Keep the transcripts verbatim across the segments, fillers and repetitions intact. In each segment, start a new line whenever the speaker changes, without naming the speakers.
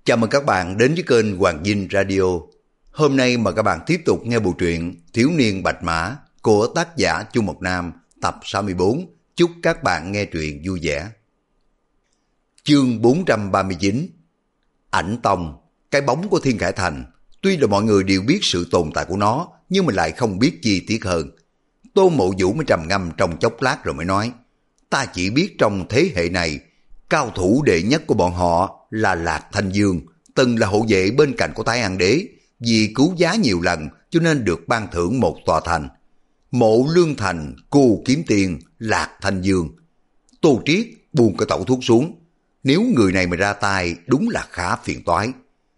Chào mừng các bạn đến với kênh Hoàng Dinh Radio. Hôm nay mời các bạn tiếp tục nghe bộ truyện Thiếu niên Bạch Mã của tác giả Chu Mộc Nam tập sáu mươi tư. Chúc các bạn nghe truyện vui vẻ. Chương bốn trăm ba mươi chín. Ảnh Tông, cái bóng của Thiên Khải Thành. Tuy là mọi người đều biết sự tồn tại của nó, nhưng mà lại không biết chi tiết hơn. Tô Mộ Vũ mới trầm ngâm trong chốc lát rồi mới nói: ta chỉ biết trong thế hệ này, cao thủ đệ nhất của bọn họ là Lạc Thanh Dương, từng là hộ vệ bên cạnh của Thái An Đế, vì cứu giá nhiều lần cho nên được ban thưởng một tòa thành. Mộ Lương Thành, Cô Kiếm Tiền, Lạc Thanh Dương. Tô Triết buông cái tẩu thuốc xuống. Nếu người này mà ra tay đúng là khá phiền toái.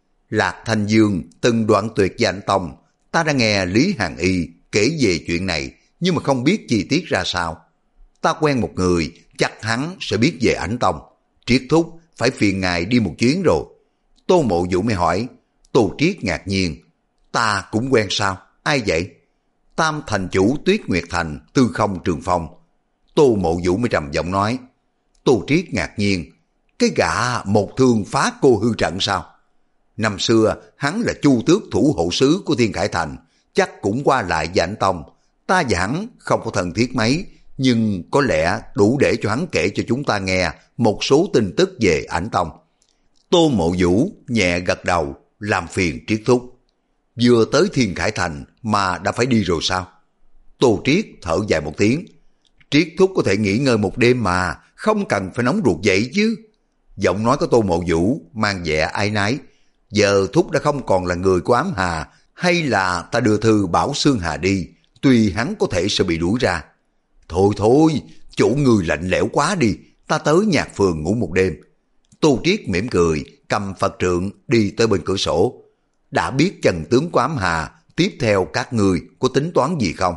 Lạc Thanh Dương từng đoạn tuyệt với Ảnh Tông. Ta đã nghe Lý Hàn Y kể về chuyện này, nhưng mà không biết chi tiết ra sao. Ta quen một người, chắc hắn sẽ biết về Ảnh Tông. Triết thúc phải phiền ngài đi một chuyến rồi. Tô Mộ Vũ mới hỏi. Tô Triết ngạc nhiên: ta cũng quen sao? Ai vậy? Tam thành chủ Tuyết Nguyệt Thành, Tư Không Trường Phong. Tô Mộ Vũ mới trầm giọng nói. Tô Triết ngạc nhiên: cái gã một thương phá cô hư trận sao? Năm xưa hắn là Chu Tước thủ hộ sứ của Thiên Khải Thành, chắc cũng qua lại với Ảnh Tông. Ta và hắn không có thân thiết mấy, nhưng có lẽ đủ để cho hắn kể cho chúng ta nghe một số tin tức về Ảnh Tông. Tô Mộ Vũ nhẹ gật đầu, làm phiền Triết thúc. Vừa tới Thiên Khải Thành mà đã phải đi rồi sao? Tô Triết thở dài một tiếng. Triết thúc có thể nghỉ ngơi một đêm mà, không cần phải nóng ruột dậy chứ. Giọng nói của Tô Mộ Vũ mang vẻ áy náy. Giờ thúc đã không còn là người của Ám Hà, hay là ta đưa thư bảo Sương Hà đi, tuy hắn có thể sẽ bị đuổi ra. Thôi thôi, chủ người lạnh lẽo quá đi, ta tới nhạc phường ngủ một đêm. Tô Triết mỉm cười, cầm Phật trượng đi tới bên cửa sổ. Đã biết chân tướng của Ám Hà, tiếp theo các người có tính toán gì không?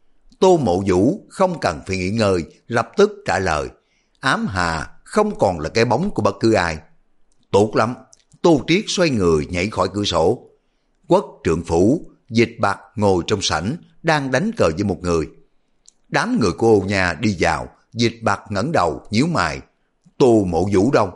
Tô Mộ Vũ không cần phải nghỉ ngơi, lập tức trả lời. Ám Hà không còn là cái bóng của bất cứ ai. Tốt lắm. Tô Triết xoay người nhảy khỏi cửa sổ. Quốc trượng phủ, Dịch Bạc ngồi trong sảnh, đang đánh cờ với một người. Đám người của Ô Nha đi vào, Dịch Bạc ngẩng đầu nhíu mày. Tô Mộ Vũ đâu?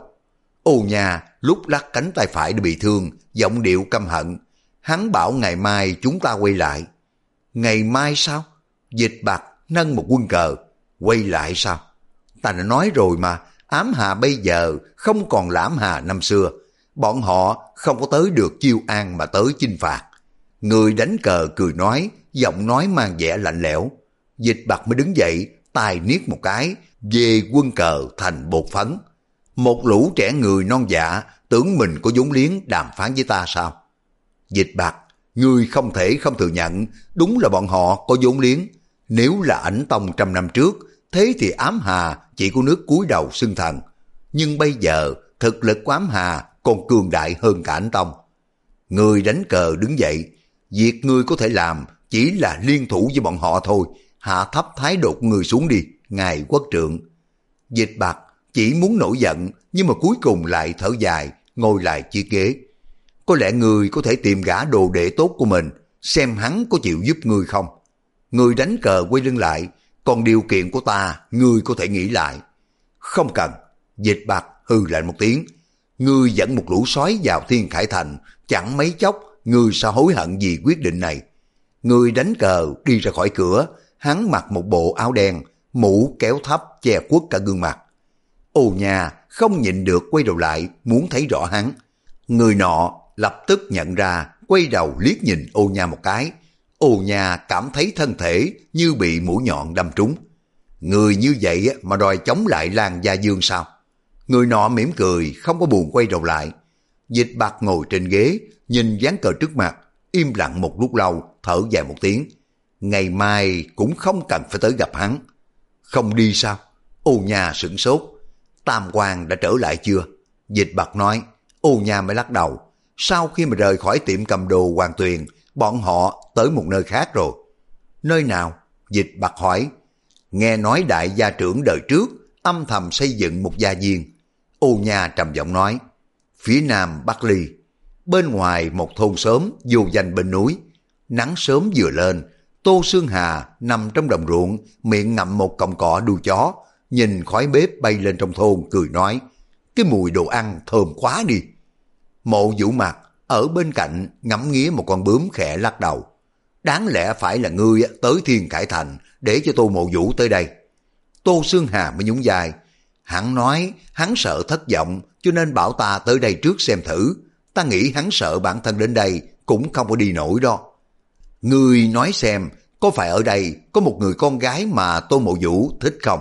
Ô Nha lúc lắc cánh tay phải đã bị thương, giọng điệu căm hận. Hắn bảo ngày mai chúng ta quay lại. Ngày mai sao? Dịch Bạc nâng một quân cờ. Quay lại sao? Ta đã nói rồi mà, Ám Hà bây giờ không còn là Ám Hà năm xưa. Bọn họ không có tới được Chiêu An mà tới chinh phạt. Người đánh cờ cười nói, giọng nói mang vẻ lạnh lẽo. Dịch Bạc mới đứng dậy, tài niết một cái, về quân cờ thành bột phấn. Một lũ trẻ người non dạ tưởng mình có vốn liếng đàm phán với ta sao? Dịch Bạc, ngươi không thể không thừa nhận, đúng là bọn họ có vốn liếng. Nếu là Ảnh Tông trăm năm trước, thế thì Ám Hà chỉ có nước cúi đầu xưng thần. Nhưng bây giờ thực lực của Ám Hà còn cường đại hơn cả Ảnh Tông. Người đánh cờ đứng dậy, việc ngươi có thể làm chỉ là liên thủ với bọn họ thôi. Hạ thấp thái độ của người xuống đi, ngài quốc trượng. Dịch Bạc chỉ muốn nổi giận, nhưng mà cuối cùng lại thở dài, ngồi lại chiếc ghế. Có lẽ người có thể tìm gã đồ đệ tốt của mình, xem hắn có chịu giúp người không. Người đánh cờ quay lưng lại, còn điều kiện của ta, người có thể nghĩ lại. Không cần. Dịch Bạc hừ lại một tiếng. Ngươi dẫn một lũ sói vào Thiên Khải Thành, chẳng mấy chốc, ngươi sao hối hận vì quyết định này. Người đánh cờ đi ra khỏi cửa, hắn mặc một bộ áo đen, mũ kéo thấp che khuất cả gương mặt. Ô Nha không nhịn được quay đầu lại, muốn thấy rõ hắn. Người nọ lập tức nhận ra, quay đầu liếc nhìn Ô Nha một cái. Ô Nha cảm thấy thân thể như bị mũi nhọn đâm trúng. Người như vậy mà đòi chống lại Lan Gia Dương sao? Người nọ mỉm cười, không có buồn quay đầu lại. Dịch Bạc ngồi trên ghế, nhìn ván cờ trước mặt, im lặng một lúc lâu, thở dài một tiếng. Ngày mai cũng không cần phải tới gặp hắn. Không đi sao? Ô Nha sửng sốt. Tam Quan đã trở lại chưa? Dịch Bạc nói. Ô Nha mới lắc đầu. Sau khi mà rời khỏi tiệm cầm đồ Hoàng Tuyền, bọn họ tới một nơi khác rồi. Nơi nào? Dịch Bạc hỏi. Nghe nói đại gia trưởng đời trước âm thầm xây dựng một gia viên. Ô Nha trầm giọng nói. Phía nam Bắc Ly, bên ngoài một thôn xóm vô danh bên núi. Nắng sớm vừa lên, Tô Sương Hà nằm trong đồng ruộng, miệng ngậm một cọng cỏ đuôi chó, nhìn khói bếp bay lên trong thôn, cười nói, cái mùi đồ ăn thơm quá đi. Mộ Vũ Mặt ở bên cạnh ngắm nghía một con bướm khẽ lắc đầu. Đáng lẽ phải là ngươi tới Thiên Khải Thành để cho Tô Mộ Vũ tới đây. Tô Xương Hà mới nhún vai. Hắn nói hắn sợ thất vọng cho nên bảo ta tới đây trước xem thử. Ta nghĩ hắn sợ bản thân đến đây cũng không có đi nổi đó. Ngươi nói xem, có phải ở đây có một người con gái mà Tô Mộ Vũ thích không?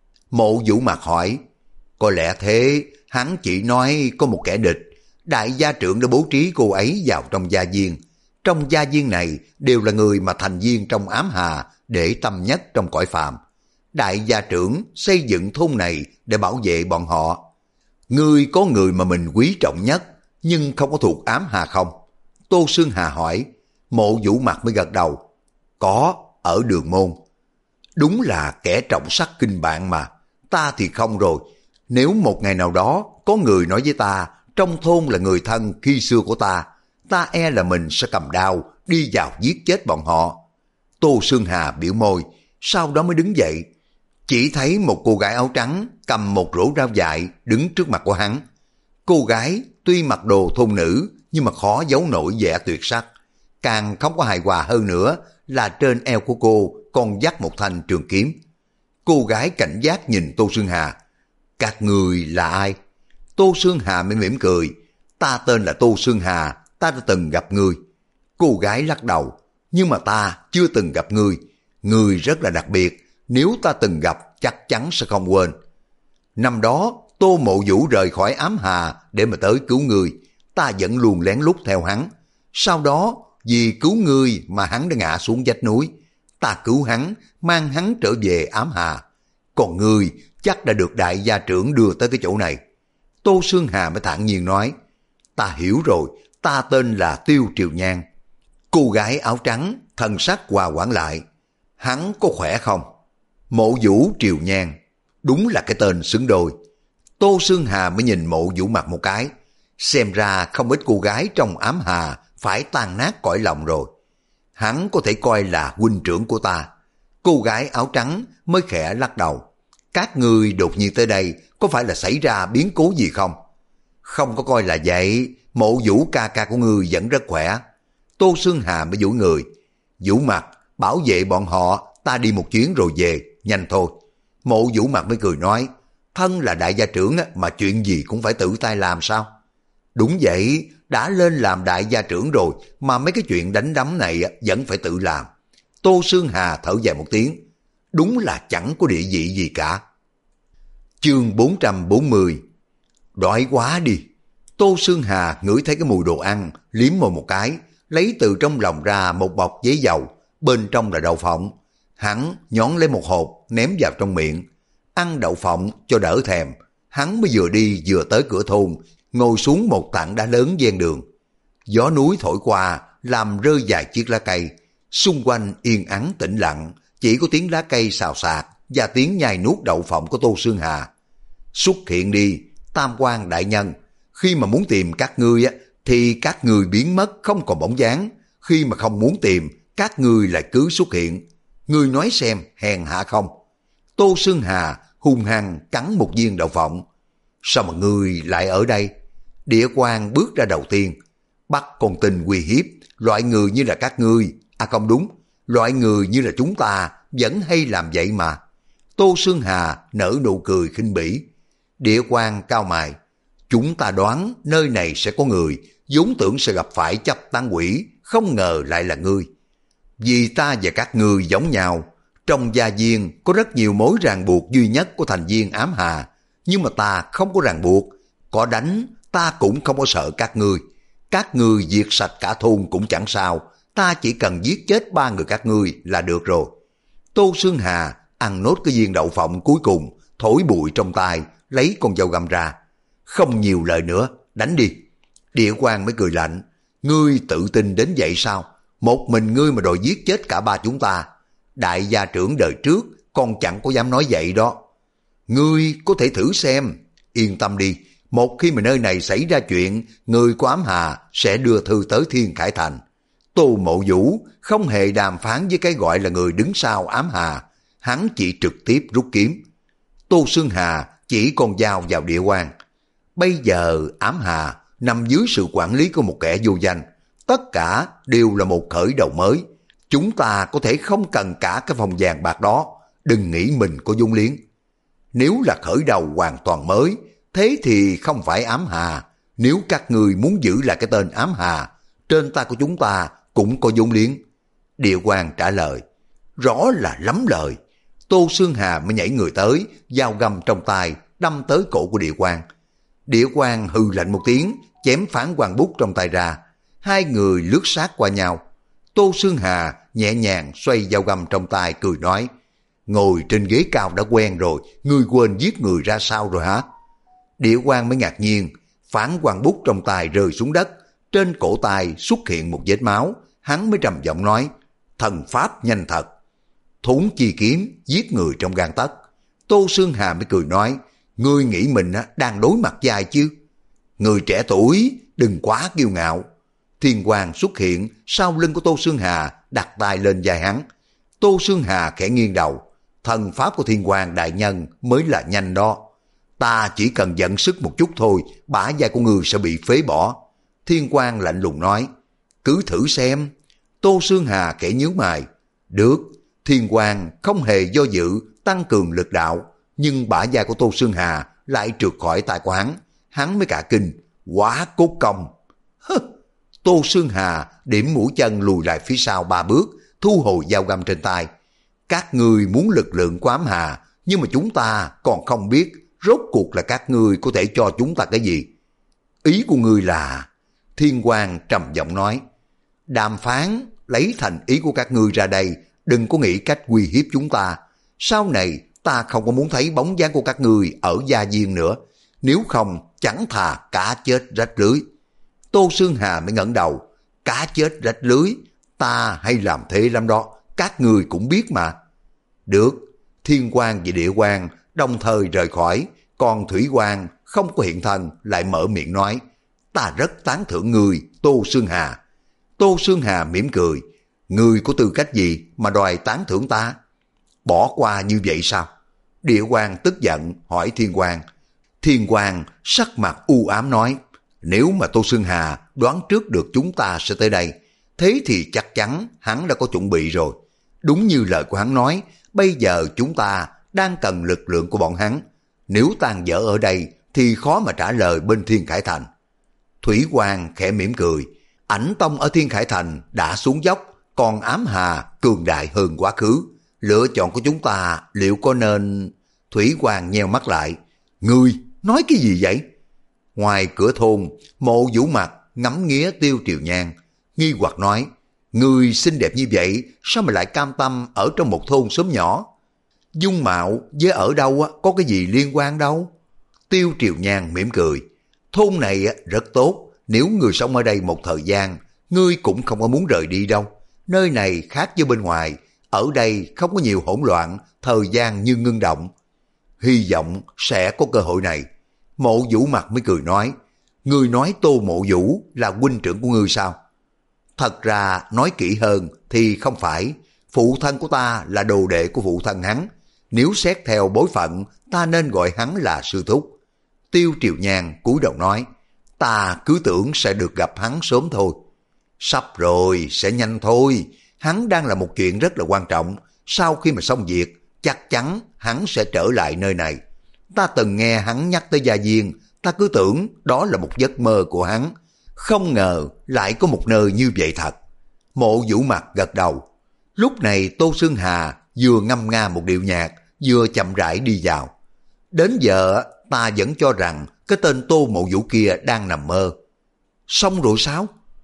Mộ Vũ Mặt hỏi. Có lẽ thế, hắn chỉ nói có một kẻ địch. Đại gia trưởng đã bố trí cô ấy vào trong gia viên. Trong gia viên này đều là người mà thành viên trong ám hà để tâm nhất trong cõi phàm. Đại gia trưởng xây dựng thôn này để bảo vệ bọn họ. Ngươi có người mà mình quý trọng nhất nhưng không có thuộc ám hà không? Tô Xương Hà hỏi. Mộ Vũ Mặt mới gật đầu. Có, ở Đường Môn. Đúng là kẻ trọng sắc kinh bạn mà. Ta thì không rồi. Nếu một ngày nào đó có người nói với ta trong thôn là người thân khi xưa của ta, ta e là mình sẽ cầm đao đi vào giết chết bọn họ. Tô Xương Hà biểu môi, sau đó mới đứng dậy. Chỉ thấy một cô gái áo trắng cầm một rổ rau dại đứng trước mặt của hắn. Cô gái tuy mặc đồ thôn nữ nhưng mà khó giấu nổi vẻ tuyệt sắc. Càng không có hài hòa hơn nữa là trên eo của cô còn dắt một thanh trường kiếm. Cô gái cảnh giác nhìn Tô Xương Hà. Các người là ai? Tô Xương Hà mới mỉm cười. Ta tên là Tô Xương Hà, ta đã từng gặp ngươi. Cô gái lắc đầu. Nhưng mà ta chưa từng gặp ngươi. Ngươi rất là đặc biệt. Nếu ta từng gặp chắc chắn sẽ không quên. Năm đó Tô Mộ Vũ rời khỏi ám hà để mà tới cứu ngươi. Ta vẫn luôn lén lút theo hắn. Sau đó vì cứu ngươi mà hắn đã ngã xuống vách núi. Ta cứu hắn, mang hắn trở về ám hà. Còn ngươi chắc đã được đại gia trưởng đưa tới cái chỗ này. Tô Xương Hà mới thản nhiên nói. Ta hiểu rồi, ta tên là Tiêu Triều Nhan. Cô gái áo trắng thần sắc hòa hoãn lại. Hắn có khỏe không? Mộ Vũ Triều Nhan. Đúng là cái tên xứng đôi. Tô Xương Hà mới nhìn Mộ Vũ Mặt một cái. Xem ra không ít cô gái trong ám hà phải tan nát cõi lòng rồi. Hắn có thể coi là huynh trưởng của ta. Cô gái áo trắng mới khẽ lắc đầu. Các ngươi đột nhiên tới đây có phải là xảy ra biến cố gì không? Không có coi là vậy. Mộ Vũ ca ca của ngươi vẫn rất khỏe. Tô Xương Hà mới duỗi người. Vũ Mặt, bảo vệ bọn họ, ta đi một chuyến rồi về, nhanh thôi. Mộ Vũ Mặt mới cười nói. Thân là đại gia trưởng mà chuyện gì cũng phải tự tay làm sao? Đúng vậy, đã lên làm đại gia trưởng rồi mà mấy cái chuyện đánh đấm này vẫn phải tự làm. Tô Xương Hà thở dài một tiếng. Đúng là chẳng có địa vị gì cả. Chương bốn trăm bốn mươi. Đói quá đi. Tô Xương Hà ngửi thấy cái mùi đồ ăn, liếm môi một cái, lấy từ trong lòng ra một bọc giấy dầu, bên trong là đậu phộng. Hắn nhón lấy một hộp ném vào trong miệng. Ăn đậu phộng cho đỡ thèm. Hắn mới vừa đi vừa tới cửa thôn, ngồi xuống một tảng đá lớn ven đường. Gió núi thổi qua làm rơi vài chiếc lá cây. Xung quanh yên ắng tĩnh lặng, chỉ có tiếng lá cây xào xạc và tiếng nhai nuốt đậu phộng của Tô Xương Hà. Xuất hiện đi, Tam Quan đại nhân. Khi mà muốn tìm các ngươi á, thì các ngươi biến mất không còn bóng dáng. Khi mà không muốn tìm, các ngươi lại cứ xuất hiện. Ngươi nói xem hèn hạ không? Tô Xương Hà hung hăng cắn một viên đậu phộng. Sao mà ngươi lại ở đây? Địa Quan bước ra đầu tiên. Bắt con tin uy hiếp, loại người như là các ngươi. À không đúng, loại người như là chúng ta vẫn hay làm vậy mà. Tô Xương Hà nở nụ cười khinh bỉ. Địa Quan cao mày. Chúng ta đoán nơi này sẽ có người, vốn tưởng sẽ gặp phải chấp tán quỷ, không ngờ lại là ngươi. Vì ta và các ngươi giống nhau. Trong gia viên có rất nhiều mối ràng buộc duy nhất của thành viên ám hà. Nhưng mà ta không có ràng buộc. Có đánh, ta cũng không có sợ các ngươi. Các ngươi diệt sạch cả thôn cũng chẳng sao. Ta chỉ cần giết chết ba người các ngươi là được rồi. Tô Xương Hà ăn nốt cái viên đậu phộng cuối cùng, thổi bụi trong tay, lấy con dao găm ra. Không nhiều lời nữa, đánh đi. Địa Quan mới cười lạnh. Ngươi tự tin đến vậy sao? Một mình ngươi mà đòi giết chết cả ba chúng ta. Đại gia trưởng đời trước còn chẳng có dám nói vậy đó. Ngươi có thể thử xem. Yên tâm đi, một khi mà nơi này xảy ra chuyện, người của ám hà sẽ đưa thư tới Thiên Khải Thành. Tô Mộ Vũ không hề đàm phán với cái gọi là người đứng sau ám hà. Hắn chỉ trực tiếp rút kiếm. Tô Xương Hà chỉ con dao vào Địa Quan. Bây giờ ám hà nằm dưới sự quản lý của một kẻ vô danh. Tất cả đều là một khởi đầu mới. Chúng ta có thể không cần cả cái phòng vàng bạc đó, đừng nghĩ mình có vốn liếng. Nếu là khởi đầu hoàn toàn mới, thế thì không phải ám hà. Nếu các người muốn giữ lại cái tên ám hà, trên tay của chúng ta cũng có vốn liếng. Địa Quang trả lời. Rõ là lắm lời. Tô Xương Hà mới nhảy người tới, dao găm trong tay đâm tới cổ của Địa Quang. Địa Quang hừ lạnh một tiếng, chém phán quan bút trong tay ra. Hai người lướt sát qua nhau. Tô Xương Hà nhẹ nhàng xoay dao găm trong tay cười nói, ngồi trên ghế cao đã quen rồi, ngươi quên giết người ra sao rồi hả? Địa Quang mới ngạc nhiên, phán quan bút trong tay rơi xuống đất, trên cổ tay xuất hiện một vết máu, hắn mới trầm giọng nói, thần pháp nhanh thật. Thốn chi kiếm giết người trong gang tấc. Tô Xương Hà mới cười nói, ngươi nghĩ mình đang đối mặt với ai chứ? Người trẻ tuổi đừng quá kiêu ngạo. Thiên Quang xuất hiện sau lưng của Tô Xương Hà, đặt tay lên vai hắn. Tô Xương Hà khẽ nghiêng đầu, thần pháp của Thiên Quang đại nhân mới là nhanh đó. Ta chỉ cần dẫn sức một chút thôi, bả vai của ngươi sẽ bị phế bỏ. Thiên Quang lạnh lùng nói, cứ thử xem. Tô Xương Hà khẽ nhíu mày. Được. Thiên Quang không hề do dự tăng cường lực đạo, nhưng bả vai của Tô Xương Hà lại trượt khỏi tay của hắn. Hắn mới cả kinh, quá cốt công. Hứ. Tô Xương Hà điểm mũi chân lùi lại phía sau ba bước, thu hồi dao găm trên tay. Các ngươi muốn lực lượng của ám hà, nhưng mà chúng ta còn không biết rốt cuộc là các ngươi có thể cho chúng ta cái gì. Ý của ngươi là... Thiên Quang trầm giọng nói, đàm phán lấy thành ý của các ngươi ra đây, đừng có nghĩ cách uy hiếp chúng ta. Sau này ta không có muốn thấy bóng dáng của các ngươi ở gia viên nữa, nếu không chẳng thà cá chết rách lưới. Tô Xương Hà mới ngẩng đầu, cá chết rách lưới, ta hay làm thế lắm đó, các ngươi cũng biết mà. Được. Thiên Quang và Địa Quang đồng thời rời khỏi, còn Thủy Quang không có hiện thân lại mở miệng nói, ta rất tán thưởng ngươi, Tô Xương Hà. Tô Xương Hà mỉm cười, ngươi có tư cách gì mà đòi tán thưởng ta? Bỏ qua như vậy sao? Địa Quang tức giận hỏi Thiên Quang. Thiên Quang sắc mặt u ám nói, nếu mà Tô Xương Hà đoán trước được chúng ta sẽ tới đây, thế thì chắc chắn hắn đã có chuẩn bị rồi. Đúng như lời của hắn nói, bây giờ chúng ta đang cần lực lượng của bọn hắn. Nếu tan vỡ ở đây thì khó mà trả lời bên Thiên Khải Thành. Thủy Quang khẽ mỉm cười, Ảnh Tông ở Thiên Khải Thành đã xuống dốc, còn ám hà cường đại hơn quá khứ. Lựa chọn của chúng ta liệu có nên... Thủy Quang nheo mắt lại, ngươi nói cái gì vậy? Ngoài cửa thôn, Mộ Vũ Mặt ngắm nghía Tiêu Triều Nhan, nghi hoặc nói, ngươi xinh đẹp như vậy, sao mà lại cam tâm ở trong một thôn xóm nhỏ? Dung mạo với ở đâu có cái gì liên quan đâu? Tiêu Triều Nhan mỉm cười, thôn này rất tốt, nếu người sống ở đây một thời gian, ngươi cũng không có muốn rời đi đâu. Nơi này khác với bên ngoài, ở đây không có nhiều hỗn loạn, thời gian như ngưng động. Hy vọng sẽ có cơ hội này. Mộ Vũ Mặt mới cười nói, ngươi nói Tô Mộ Vũ là huynh trưởng của ngươi sao? Thật ra nói kỹ hơn thì không phải, phụ thân của ta là đồ đệ của phụ thân hắn. Nếu xét theo bối phận, ta nên gọi hắn là sư thúc. Tiêu Triều Nhan cúi đầu nói, ta cứ tưởng sẽ được gặp hắn sớm thôi. Sắp rồi, sẽ nhanh thôi. Hắn đang là một chuyện rất là quan trọng. Sau khi mà xong việc, chắc chắn hắn sẽ trở lại nơi này. Ta từng nghe hắn nhắc tới gia viên, ta cứ tưởng đó là một giấc mơ của hắn. Không ngờ lại có một nơi như vậy thật. Mộ Vũ Mặt gật đầu. Lúc này Tô Xương Hà vừa ngâm nga một điệu nhạc, vừa chậm rãi đi vào. Đến giờ ta vẫn cho rằng cái tên Tô Mộ Vũ kia đang nằm mơ. Xong rồi sao?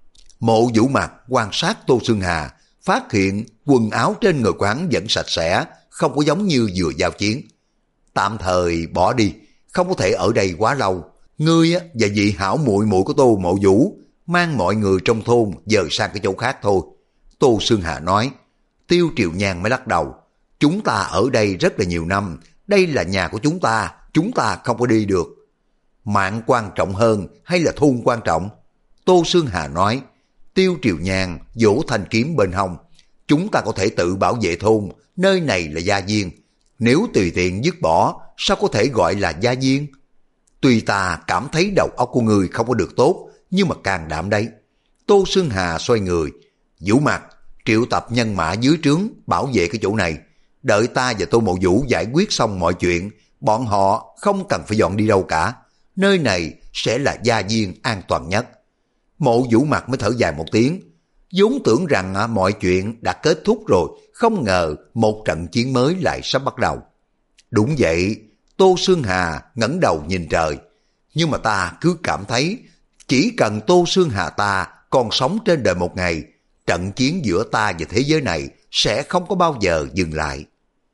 Mộ Vũ Mặt quan sát Tô Xương Hà, phát hiện quần áo trên người của hắn vẫn sạch sẽ, không có giống như vừa giao chiến. Tạm thời bỏ đi, không có thể ở đây quá lâu. Ngươi và vị hảo muội muội của Tô Mộ Vũ mang mọi người trong thôn dời sang cái chỗ khác thôi. Tô Xương Hà nói. Tiêu Triều Nhan mới lắc đầu. Chúng ta ở đây rất là nhiều năm, đây là nhà của chúng ta, chúng ta không có đi được. Mạng quan trọng hơn hay là thôn quan trọng? Tô Xương Hà nói. Tiêu Triều Nhan vỗ thanh kiếm bên hông. Chúng ta có thể tự bảo vệ thôn, nơi này là gia viên. Nếu tùy tiện dứt bỏ, sao có thể gọi là gia viên? Tuy ta cảm thấy đầu óc của ngươi không có được tốt, nhưng mà can đảm đấy. Tô Xương Hà xoay người. Vũ Mặt, triệu tập nhân mã dưới trướng bảo vệ cái chỗ này. Đợi ta và Tô Mộ Vũ giải quyết xong mọi chuyện, bọn họ không cần phải dọn đi đâu cả. Nơi này sẽ là gia viên an toàn nhất. Mộ Vũ Mặt mới thở dài một tiếng. Vốn tưởng rằng mọi chuyện đã kết thúc rồi, không ngờ một trận chiến mới lại sắp bắt đầu. Đúng vậy, Tô Xương Hà ngẩng đầu nhìn trời. Nhưng mà ta cứ cảm thấy chỉ cần Tô Xương Hà ta còn sống trên đời một ngày, trận chiến giữa ta và thế giới này sẽ không có bao giờ dừng lại.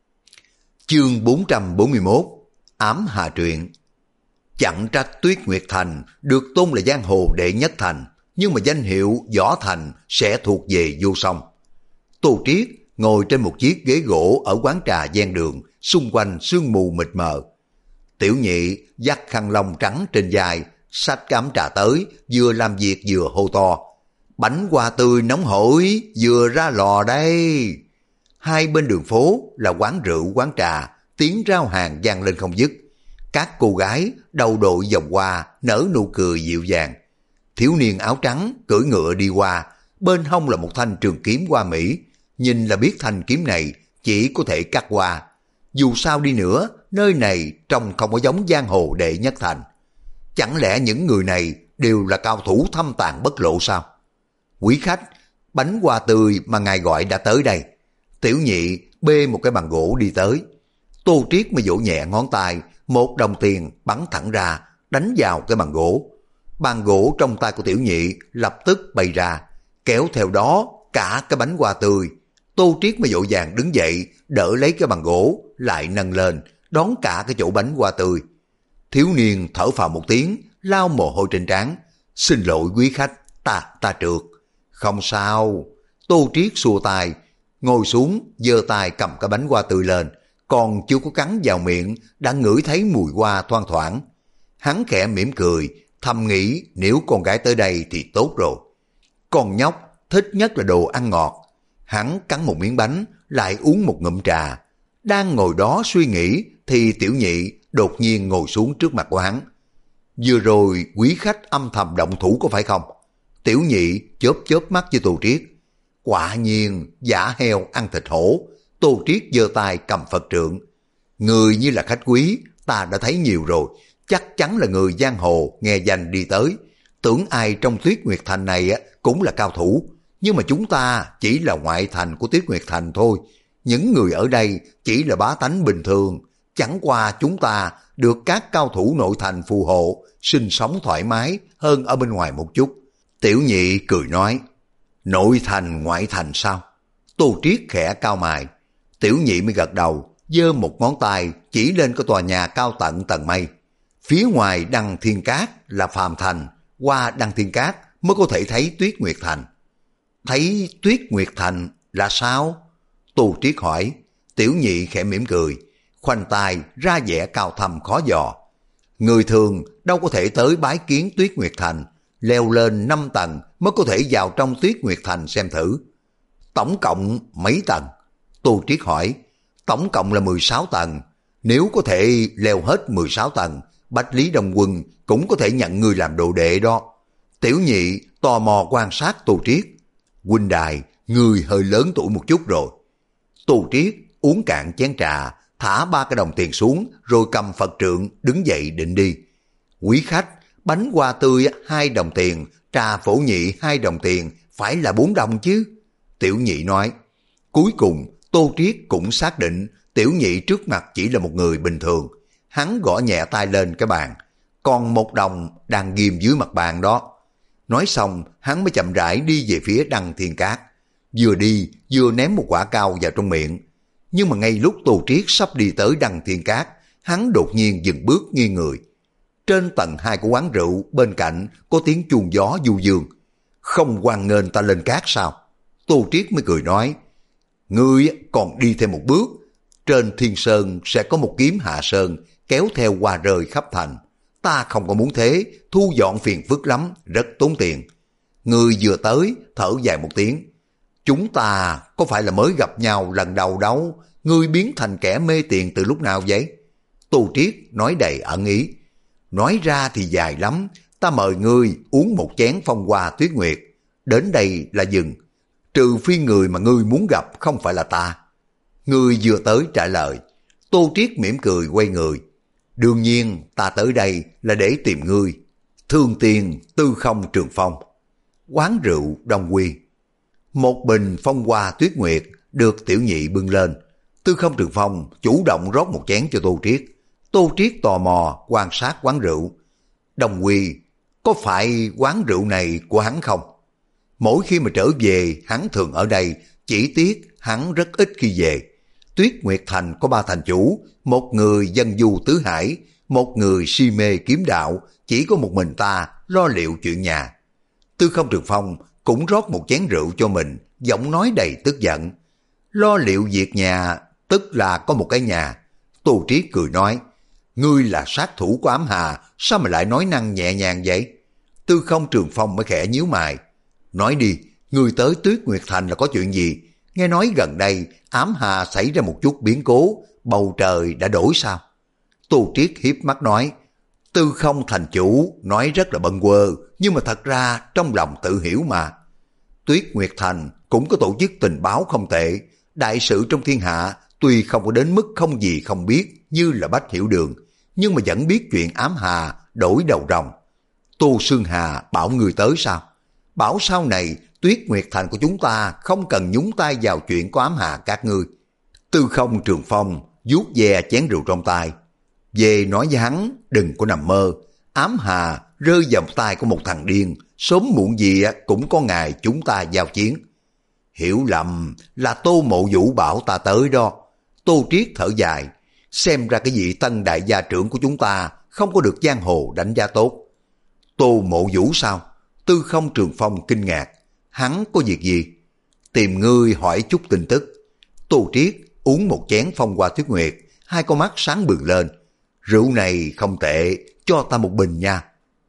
Chương bốn trăm bốn mươi mốt. Ám Hà Truyện. Chẳng trách Tuyết Nguyệt Thành được tôn là giang hồ đệ nhất thành, nhưng mà danh hiệu Võ Thành sẽ thuộc về Vô Song. Tô Triết ngồi trên một chiếc ghế gỗ ở quán trà ven đường, xung quanh sương mù mịt mờ. Tiểu Nhị dắt khăn lông trắng trên vai, xách cám trà tới, vừa làm việc vừa hô to. Bánh hoa tươi nóng hổi, vừa ra lò đây. Hai bên đường phố là quán rượu, quán trà, tiếng rao hàng vang lên không dứt. Các cô gái đầu đội vòng hoa, nở nụ cười dịu dàng. Thiếu niên áo trắng cưỡi ngựa đi qua, bên hông là một thanh trường kiếm hoa mỹ. Nhìn là biết thanh kiếm này chỉ có thể cắt hoa. Dù sao đi nữa, nơi này trông không có giống giang hồ đệ nhất thành. Chẳng lẽ những người này đều là cao thủ thâm tàn bất lộ sao? Quý khách, bánh hoa tươi mà ngài gọi đã tới đây. Tiểu Nhị bê một cái bàn gỗ đi tới. Tô Triết mới vỗ nhẹ ngón tay, một đồng tiền bắn thẳng ra, đánh vào cái bàn gỗ. Bàn gỗ trong tay của Tiểu Nhị lập tức bay ra, kéo theo đó cả cái bánh hoa tươi. Tô Triết mới vội vàng đứng dậy, đỡ lấy cái bàn gỗ, lại nâng lên, đón cả cái chỗ bánh hoa tươi. Thiếu niên thở phào một tiếng, lau mồ hôi trên trán. Xin lỗi quý khách, ta, ta trượt. Không sao. Tô Triết xua tay, ngồi xuống, giơ tay cầm cái bánh hoa tươi lên, còn chưa có cắn vào miệng, đã ngửi thấy mùi hoa thoang thoảng. Hắn khẽ mỉm cười, thầm nghĩ nếu con gái tới đây thì tốt rồi. Con nhóc thích nhất là đồ ăn ngọt. Hắn cắn một miếng bánh, lại uống một ngụm trà. Đang ngồi đó suy nghĩ thì Tiểu Nhị đột nhiên ngồi xuống trước mặt của hắn. Vừa rồi quý khách âm thầm động thủ có phải không? Tiểu Nhị chớp chớp mắt với Tô Triết. Quả nhiên giả heo ăn thịt hổ. Tô Triết giơ tay cầm Phật trượng. Người như là khách quý ta đã thấy nhiều rồi, chắc chắn là người giang hồ nghe danh đi tới. Tưởng ai trong Tuyết Nguyệt Thành này cũng là cao thủ, nhưng mà chúng ta chỉ là ngoại thành của Tuyết Nguyệt Thành thôi. Những người ở đây chỉ là bá tánh bình thường, chẳng qua chúng ta được các cao thủ nội thành phù hộ, sinh sống thoải mái hơn ở bên ngoài một chút. Tiểu Nhị cười nói, nội thành ngoại thành sao? Tô Triết khẽ cau mày. Tiểu Nhị mới gật đầu, giơ một ngón tay chỉ lên cái tòa nhà cao tận tầng mây. Phía ngoài Đăng Thiên Cát là phàm thành, qua Đăng Thiên Cát mới có thể thấy Tuyết Nguyệt Thành. Thấy Tuyết Nguyệt Thành là sao? Tô Triết hỏi. Tiểu Nhị khẽ mỉm cười, khoanh tay ra vẻ cao thâm khó dò. Người thường đâu có thể tới bái kiến Tuyết Nguyệt Thành, leo lên năm tầng mới có thể vào trong Tuyết Nguyệt Thành xem thử. Tổng cộng mấy tầng? Tô Triết hỏi. Tổng cộng là mười sáu tầng. Nếu có thể leo hết mười sáu tầng, Bách Lý Đông Quân cũng có thể nhận người làm đồ đệ đó. Tiểu Nhị tò mò quan sát Tô Triết. Huynh đài, người hơi lớn tuổi một chút rồi. Tô Triết uống cạn chén trà, thả ba cái đồng tiền xuống, rồi cầm Phật trượng đứng dậy định đi. Quý khách, bánh hoa tươi hai đồng tiền, trà phổ nhị hai đồng tiền, phải là bốn đồng chứ? Tiểu Nhị nói. Cuối cùng Tô Triết cũng xác định Tiểu Nhị trước mặt chỉ là một người bình thường. Hắn gõ nhẹ tay lên cái bàn, còn một đồng đang ghim dưới mặt bàn đó. Nói xong hắn mới chậm rãi đi về phía Đăng Thiên Cát, vừa đi vừa ném một quả cao vào trong miệng. Nhưng mà ngay lúc Tô Triết sắp đi tới Đăng Thiên Cát, hắn đột nhiên dừng bước nghiêng người. Trên tầng hai của quán rượu bên cạnh có tiếng chuông gió du dương. Không hoan nghênh ta lên cát sao? Tô Triết mới cười nói, ngươi còn đi thêm một bước, trên Thiên Sơn sẽ có một kiếm hạ sơn kéo theo hoa rơi khắp thành. Ta không có muốn thế, thu dọn phiền phức lắm, rất tốn tiền. Ngươi vừa tới, thở dài một tiếng. Chúng ta có phải là mới gặp nhau lần đầu đâu, ngươi biến thành kẻ mê tiền từ lúc nào vậy? Tô Triết nói đầy ẩn ý. Nói ra thì dài lắm, ta mời ngươi uống một chén phong hoa tuyết nguyệt, đến đây là dừng. Trừ phi người mà ngươi muốn gặp không phải là ta. Ngươi vừa tới trả lời. Tô Triết mỉm cười quay người. Đương nhiên ta tới đây là để tìm ngươi. Thương Tiền Tư Không Trường Phong. Quán rượu Đông Quy. Một bình phong hoa tuyết nguyệt được tiểu nhị bưng lên. Tư Không Trường Phong chủ động rót một chén cho Tô Triết. Tô Triết tò mò quan sát quán rượu. Đông Quy, có phải quán rượu này của hắn không? Mỗi khi mà trở về hắn thường ở đây, chỉ tiếc hắn rất ít khi về. Tuyết Nguyệt Thành có ba thành chủ, một người dân du tứ hải, một người si mê kiếm đạo, chỉ có một mình ta lo liệu chuyện nhà. Tư Không Trường Phong cũng rót một chén rượu cho mình, giọng nói đầy tức giận. Lo liệu việc nhà, tức là có một cái nhà. Tô Triết cười nói, ngươi là sát thủ của Ám Hà, sao mà lại nói năng nhẹ nhàng vậy? Tư Không Trường Phong mới khẽ nhíu mày. Nói đi, ngươi tới Tuyết Nguyệt Thành là có chuyện gì? Nghe nói gần đây Ám Hà xảy ra một chút biến cố, bầu trời đã đổi sao? Tô Triết hiếp mắt nói, Tư Không thành chủ nói rất là bâng quơ, nhưng mà thật ra trong lòng tự hiểu mà. Tuyết Nguyệt Thành cũng có tổ chức tình báo không tệ, đại sự trong thiên hạ tuy không có đến mức không gì không biết như là Bách Hiểu Đường, nhưng mà vẫn biết chuyện Ám Hà đổi đầu rồng. Tô Sương Hà bảo người tới sao? Bảo sau này Tuyết Nguyệt Thành của chúng ta không cần nhúng tay vào chuyện của Ám Hà các ngươi. Tư Không Trường Phong vuốt ve chén rượu trong tay. Về nói với hắn đừng có nằm mơ. Ám Hà rơi vào tay của một thằng điên, sớm muộn gì cũng có ngày chúng ta giao chiến. Hiểu lầm là Tô Mộ Vũ bảo ta tới đó. Tô Triết thở dài. Xem ra cái vị tân đại gia trưởng của chúng ta không có được giang hồ đánh giá tốt. Tô Mộ Vũ sao? Tư Không Trường Phong kinh ngạc. Hắn có việc gì? Tìm ngươi hỏi chút tin tức. Tô Triết uống một chén phong hoa tuyết nguyệt, hai con mắt sáng bừng lên. Rượu này không tệ, cho ta một bình nha.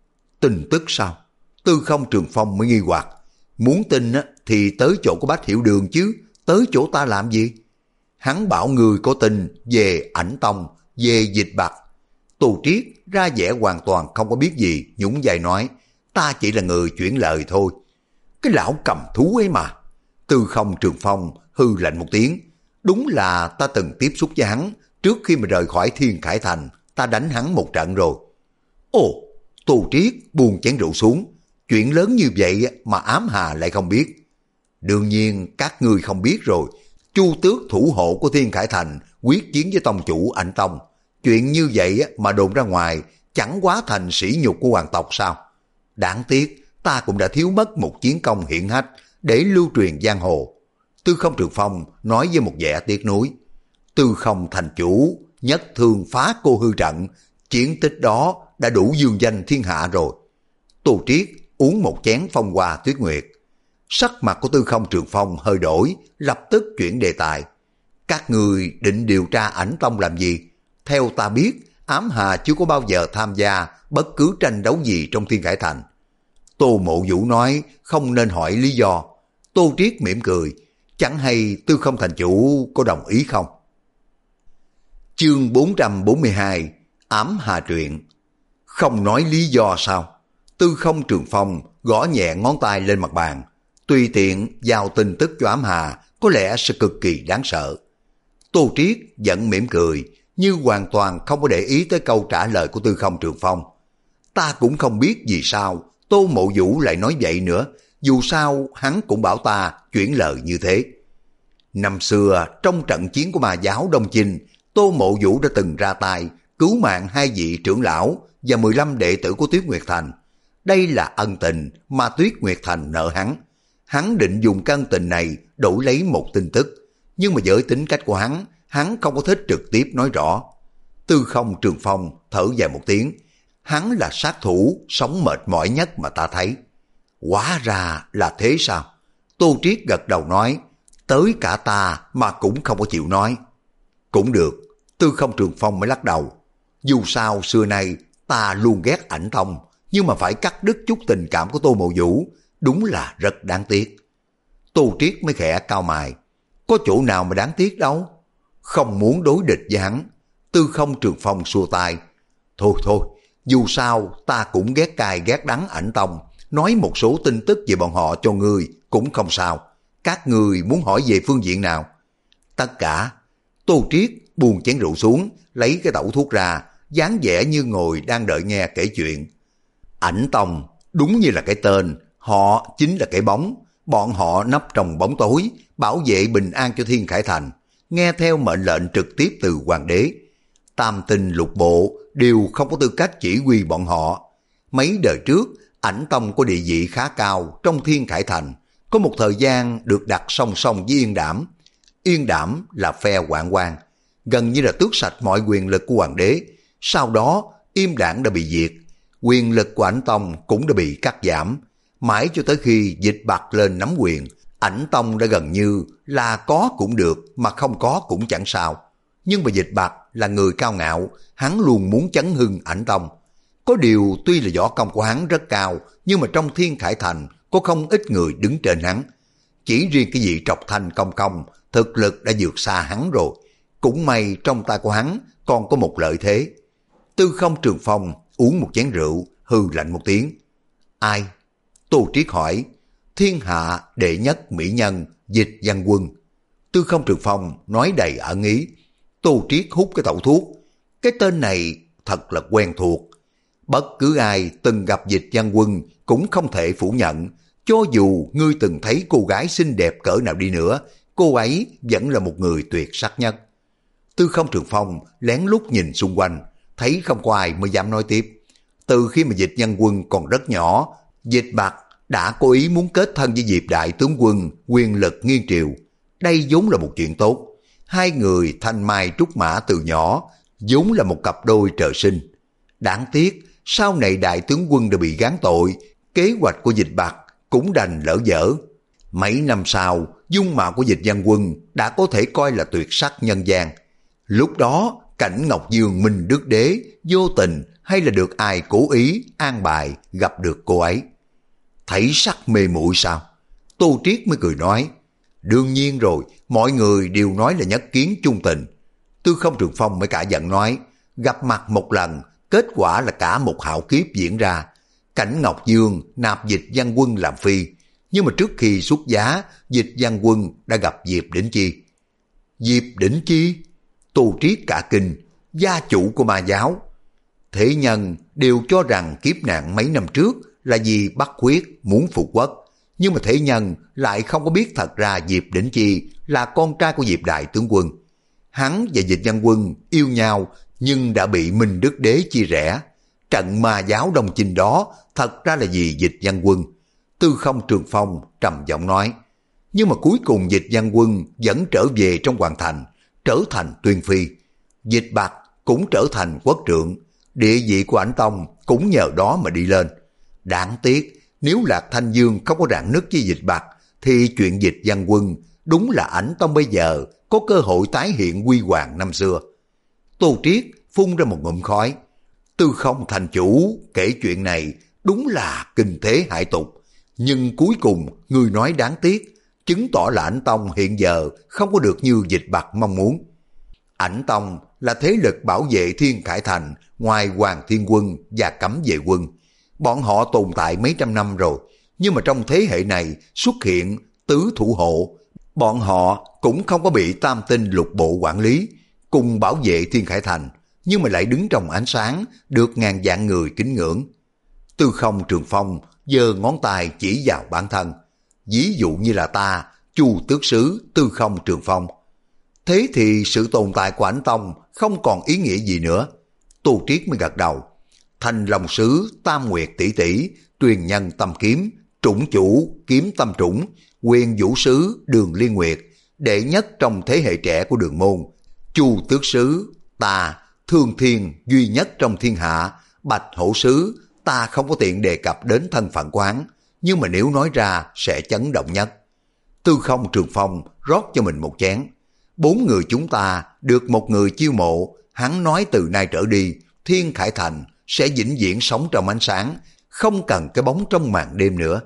Tin tức sao? Tư Không Trường Phong mới nghi hoặc. Muốn tin thì tới chỗ của Bách Hiểu Đường chứ, tới chỗ ta làm gì? Hắn bảo người có tin về Ảnh Tông, về Dịch Bạc. Tô Triết ra vẻ hoàn toàn không có biết gì, nhún vai nói, ta chỉ là người chuyển lời thôi. Cái lão cầm thú ấy mà. Tư Không Trường Phong hư lạnh một tiếng. Đúng là ta từng tiếp xúc với hắn, trước khi mà rời khỏi Thiên Khải Thành, ta đánh hắn một trận rồi. Ồ, Tô Triết buông chén rượu xuống. Chuyện lớn như vậy mà Ám Hà lại không biết. Đương nhiên các ngươi không biết rồi. Chu Tước thủ hộ của Thiên Khải Thành quyết chiến với tông chủ Ảnh Tông. Chuyện như vậy mà đồn ra ngoài chẳng quá thành sỉ nhục của hoàng tộc sao? Đáng tiếc ta cũng đã thiếu mất một chiến công hiển hách để lưu truyền giang hồ. Tư Không Trường Phong nói với một vẻ tiếc nuối. Tư Không thành chủ nhất thương phá cô hư trận, chiến tích đó đã đủ dương danh thiên hạ rồi. Tô Triết uống một chén phong hoa tuyết nguyệt. Sắc mặt của Tư Không Trường Phong hơi đổi, lập tức chuyển đề tài. Các người định điều tra Ảnh Tông làm gì? Theo ta biết, Ám Hà chưa có bao giờ tham gia bất cứ tranh đấu gì trong Thiên Khải Thành. Tô Mộ Vũ nói không nên hỏi lý do. Tô Triết mỉm cười. Chẳng hay Tư Không thành chủ có đồng ý không? Chương bốn trăm bốn mươi hai. Ám Hà truyện. Không nói lý do sao? Tư Không Trường Phong gõ nhẹ ngón tay lên mặt bàn. Tùy tiện giao tin tức cho Ám Hà có lẽ sẽ cực kỳ đáng sợ. Tô Triết vẫn mỉm cười, như hoàn toàn không có để ý tới câu trả lời của Tư Không Trường Phong. Ta cũng không biết vì sao Tô Mộ Vũ lại nói vậy nữa, dù sao hắn cũng bảo ta chuyển lời như thế. Năm xưa trong trận chiến của ma giáo Đông Chinh, Tô Mộ Vũ đã từng ra tay cứu mạng hai vị trưởng lão và mười lăm đệ tử của Tuyết Nguyệt Thành. Đây là ân tình mà Tuyết Nguyệt Thành nợ hắn. Hắn định dùng cái ân tình này đổi lấy một tin tức, nhưng mà với tính cách của hắn, hắn không có thích trực tiếp nói rõ. Tư Không Trường Phong thở dài một tiếng. Hắn là sát thủ sống mệt mỏi nhất mà ta thấy. Hóa ra là thế sao? Tô Triết gật đầu nói, tới cả ta mà cũng không có chịu nói. Cũng được. Tư Không Trường Phong mới lắc đầu. Dù sao xưa nay ta luôn ghét Ảnh Tông, nhưng mà phải cắt đứt chút tình cảm của Tô Mộ Vũ, đúng là rất đáng tiếc. Tô Triết mới khẽ cau mày. Có chỗ nào mà đáng tiếc đâu? Không muốn đối địch với hắn. Tư Không Trường Phong xua tay. Thôi thôi, Dù sao ta cũng ghét cay ghét đắng Ảnh Tông, nói một số tin tức về bọn họ cho ngươi cũng không sao. Các ngươi muốn hỏi về phương diện nào? Tất cả. Tô Triết buông chén rượu xuống, lấy cái tẩu thuốc ra, dáng vẻ như ngồi đang đợi nghe kể chuyện. Ảnh Tông đúng như là cái tên, họ chính là cái bóng. Bọn họ nấp trong bóng tối, bảo vệ bình an cho Thiên Khải Thành, nghe theo mệnh lệnh trực tiếp từ hoàng đế. Tam tinh lục bộ đều không có tư cách chỉ huy bọn họ. Mấy đời trước, Ảnh Tông có địa vị khá cao trong Thiên Khải Thành, có một thời gian được đặt song song với Yên Đảm. Yên Đảm là phe hoạn quan, gần như là tước sạch mọi quyền lực của hoàng đế. Sau đó, Yên Đảng đã bị diệt, quyền lực của Ảnh Tông cũng đã bị cắt giảm. Mãi cho tới khi Dịch Bạc lên nắm quyền, Ảnh Tông đã gần như là có cũng được mà không có cũng chẳng sao. Nhưng mà Dịch Bạc là người cao ngạo, hắn luôn muốn chấn hưng Ảnh Tông. Có điều tuy là võ công của hắn rất cao, nhưng mà trong Thiên Khải Thành có không ít người đứng trên hắn. Chỉ riêng cái vị Trọc Thanh Công Công, thực lực đã vượt xa hắn rồi. Cũng may trong tay của hắn còn có một lợi thế. Tư Không Trường Phong uống một chén rượu, hừ lạnh một tiếng. Ai? Tô Triết hỏi. Thiên hạ đệ nhất mỹ nhân Dịch Văn Quân. Tư Không Trường Phong nói đầy ẩn ý. Tô Triết hút cái tẩu thuốc. Cái tên này thật là quen thuộc. Bất cứ ai từng gặp Dịch Văn Quân cũng không thể phủ nhận. Cho dù ngươi từng thấy cô gái xinh đẹp cỡ nào đi nữa, cô ấy vẫn là một người tuyệt sắc nhất. Tư Không Trường Phong lén lút nhìn xung quanh, thấy không có ai mới dám nói tiếp. Từ khi mà Dịch Văn Quân còn rất nhỏ, Dịch Bạc đã cố ý muốn kết thân với Diệp đại tướng quân quyền lực nghiêng triều. Đây vốn là một chuyện tốt. Hai người thanh mai trúc mã từ nhỏ, vốn là một cặp đôi trời sinh. Đáng tiếc, sau này đại tướng quân đã bị gán tội, kế hoạch của Dịch Bạc cũng đành lỡ dở. Mấy năm sau, dung mạo của Dịch Văn Quân đã có thể coi là tuyệt sắc nhân gian. Lúc đó, cảnh Ngọc Dương Minh Đức Đế vô tình hay là được ai cố ý an bài gặp được cô ấy. Thấy sắc mê muội sao? Tô Triết mới cười nói. Đương nhiên rồi, mọi người đều nói là nhất kiến chung tình. Tư Không Trường Phong mới cả giận nói. Gặp mặt một lần, kết quả là cả một hạo kiếp diễn ra. Cảnh Ngọc Dương nạp Dịch Văn Quân làm phi. Nhưng mà trước khi xuất giá, Dịch Văn Quân đã gặp Diệp Đỉnh Chi. Diệp Đỉnh Chi? Tô Triết cả kinh, gia chủ của ma giáo. Thế nhân đều cho rằng kiếp nạn mấy năm trước là vì Bắc Khuyết muốn phục quốc. Nhưng mà thế nhân lại không có biết thật ra Diệp Đỉnh Chi là con trai của Diệp đại tướng quân. Hắn và Dịch Văn Quân yêu nhau nhưng đã bị Minh Đức Đế chia rẽ. Trận ma giáo Đông Chinh đó thật ra là vì Dịch Văn Quân. Tư Không Trường Phong trầm giọng nói. Nhưng mà cuối cùng Dịch Văn Quân vẫn trở về trong hoàng thành, trở thành tuyên phi. Dịch Bạc cũng trở thành quốc trượng. Địa vị của Ảnh Tông cũng nhờ đó mà đi lên. Đáng tiếc, nếu Lạc Thanh Dương không có rạn nứt với Dịch Bạc, thì chuyện Dịch Văn Quân đúng là Ảnh Tông bây giờ có cơ hội tái hiện huy hoàng năm xưa. Tô Triết phun ra một ngụm khói. Tư Không thành chủ kể chuyện này đúng là kinh thế hải tục. Nhưng cuối cùng người nói đáng tiếc, chứng tỏ là Ảnh Tông hiện giờ không có được như Dịch Bạc mong muốn. Ảnh Tông là thế lực bảo vệ Thiên Khải Thành ngoài Hoàng Thiên Quân và Cấm Vệ Quân. Bọn họ tồn tại mấy trăm năm rồi, nhưng mà trong thế hệ này xuất hiện tứ thủ hộ. Bọn họ cũng không có bị tam tinh lục bộ quản lý, cùng bảo vệ Thiên Khải Thành, nhưng mà lại đứng trong ánh sáng, được ngàn vạn người kính ngưỡng. Tư Không Trường Phong giơ ngón tay chỉ vào bản thân. Ví dụ như là ta, Chu Tước Sứ Tư Không Trường Phong. Thế thì sự tồn tại của Ảnh Tông không còn ý nghĩa gì nữa. Tô Triết mới gật đầu. Thanh Long Sứ Tam Nguyệt tỷ tỷ, Truyền Nhân Tâm Kiếm, Trũng Chủ Kiếm Tâm Trũng, Quyền Vũ Sứ Đường Liên Nguyệt, đệ nhất trong thế hệ trẻ của Đường Môn. Chu Tước Sứ ta, Thương Thiên duy nhất trong thiên hạ. Bạch Hổ Sứ ta không có tiện đề cập đến thân phận của hắn, nhưng mà nếu nói ra sẽ chấn động nhất. Tư Không Trường Phong rót cho mình một chén. Bốn người chúng ta được một người chiêu mộ, hắn nói từ nay trở đi, Thiên Khải Thành sẽ vĩnh viễn sống trong ánh sáng, không cần cái bóng trong màn đêm nữa.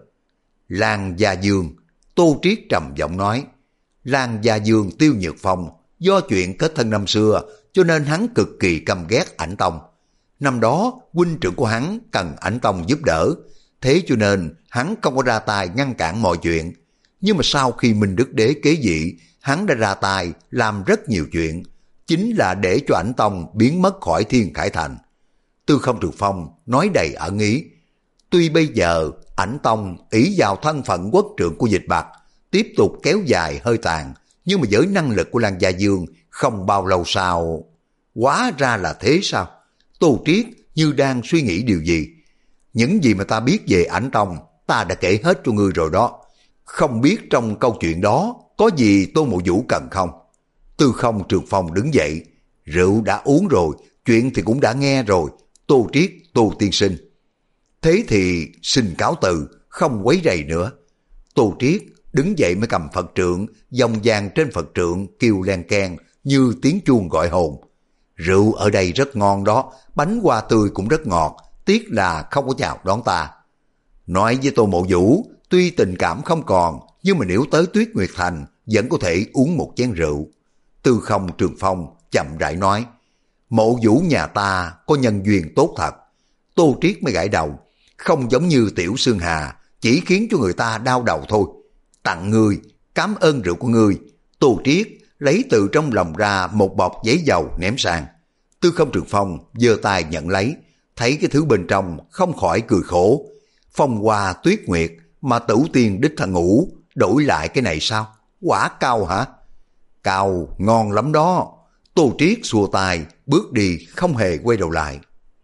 Lan Gia Dương, Tô Triết trầm giọng nói. Lan Gia Dương Tiêu Nhược Phong, do chuyện kết thân năm xưa, cho nên hắn cực kỳ căm ghét Ảnh Tông. Năm đó huynh trưởng của hắn cần Ảnh Tông giúp đỡ, thế cho nên hắn không có ra tay ngăn cản mọi chuyện. Nhưng mà sau khi Minh Đức Đế kế vị, hắn đã ra tay làm rất nhiều chuyện, chính là để cho Ảnh Tông biến mất khỏi Thiên Khải Thành. Tư Không Trường Phong nói đầy ẩn ý. Tuy bây giờ Ảnh Tông ỷ vào thân phận quốc trượng của Dịch Bạc, tiếp tục kéo dài hơi tàn, nhưng mà với năng lực của Lăng Gia Dương không bao lâu sau. Hóa ra là thế sao? Tô Triết như đang suy nghĩ điều gì. Những gì mà ta biết về Ảnh Tông ta đã kể hết cho ngươi rồi đó. Không biết trong câu chuyện đó có gì Tô Mộ Vũ cần không? Tư Không Trường Phong đứng dậy. Rượu đã uống rồi, chuyện thì cũng đã nghe rồi. Tô Triết, Tô tiên sinh. Thế thì xin cáo từ, không quấy rầy nữa. Tô Triết đứng dậy mới cầm Phật trượng, dòng vàng trên Phật trượng kêu len keng như tiếng chuông gọi hồn. Rượu ở đây rất ngon đó, bánh hoa tươi cũng rất ngọt, tiếc là không có chào đón ta. Nói với Tô Mộ Vũ, tuy tình cảm không còn, nhưng mà nếu tới Tuyết Nguyệt Thành, vẫn có thể uống một chén rượu. Tư Không Trường Phong chậm rãi nói, Mộ Vũ nhà ta có nhân duyên tốt thật. Tô Triết mới gãi đầu, không giống như Tiểu Sương Hà, chỉ khiến cho người ta đau đầu thôi. Tặng ngươi, cảm ơn rượu của ngươi. Tô Triết lấy từ trong lòng ra một bọc giấy dầu ném sang. Tư Không Trường Phong giơ tay nhận lấy, thấy cái thứ bên trong không khỏi cười khổ. Phong hoa tuyết nguyệt mà Tử Tiên đích thân ngủ, đổi lại cái này sao? Quả cao hả? Cao, ngon lắm đó. Tô Triết xua tay, bước đi không hề quay đầu lại.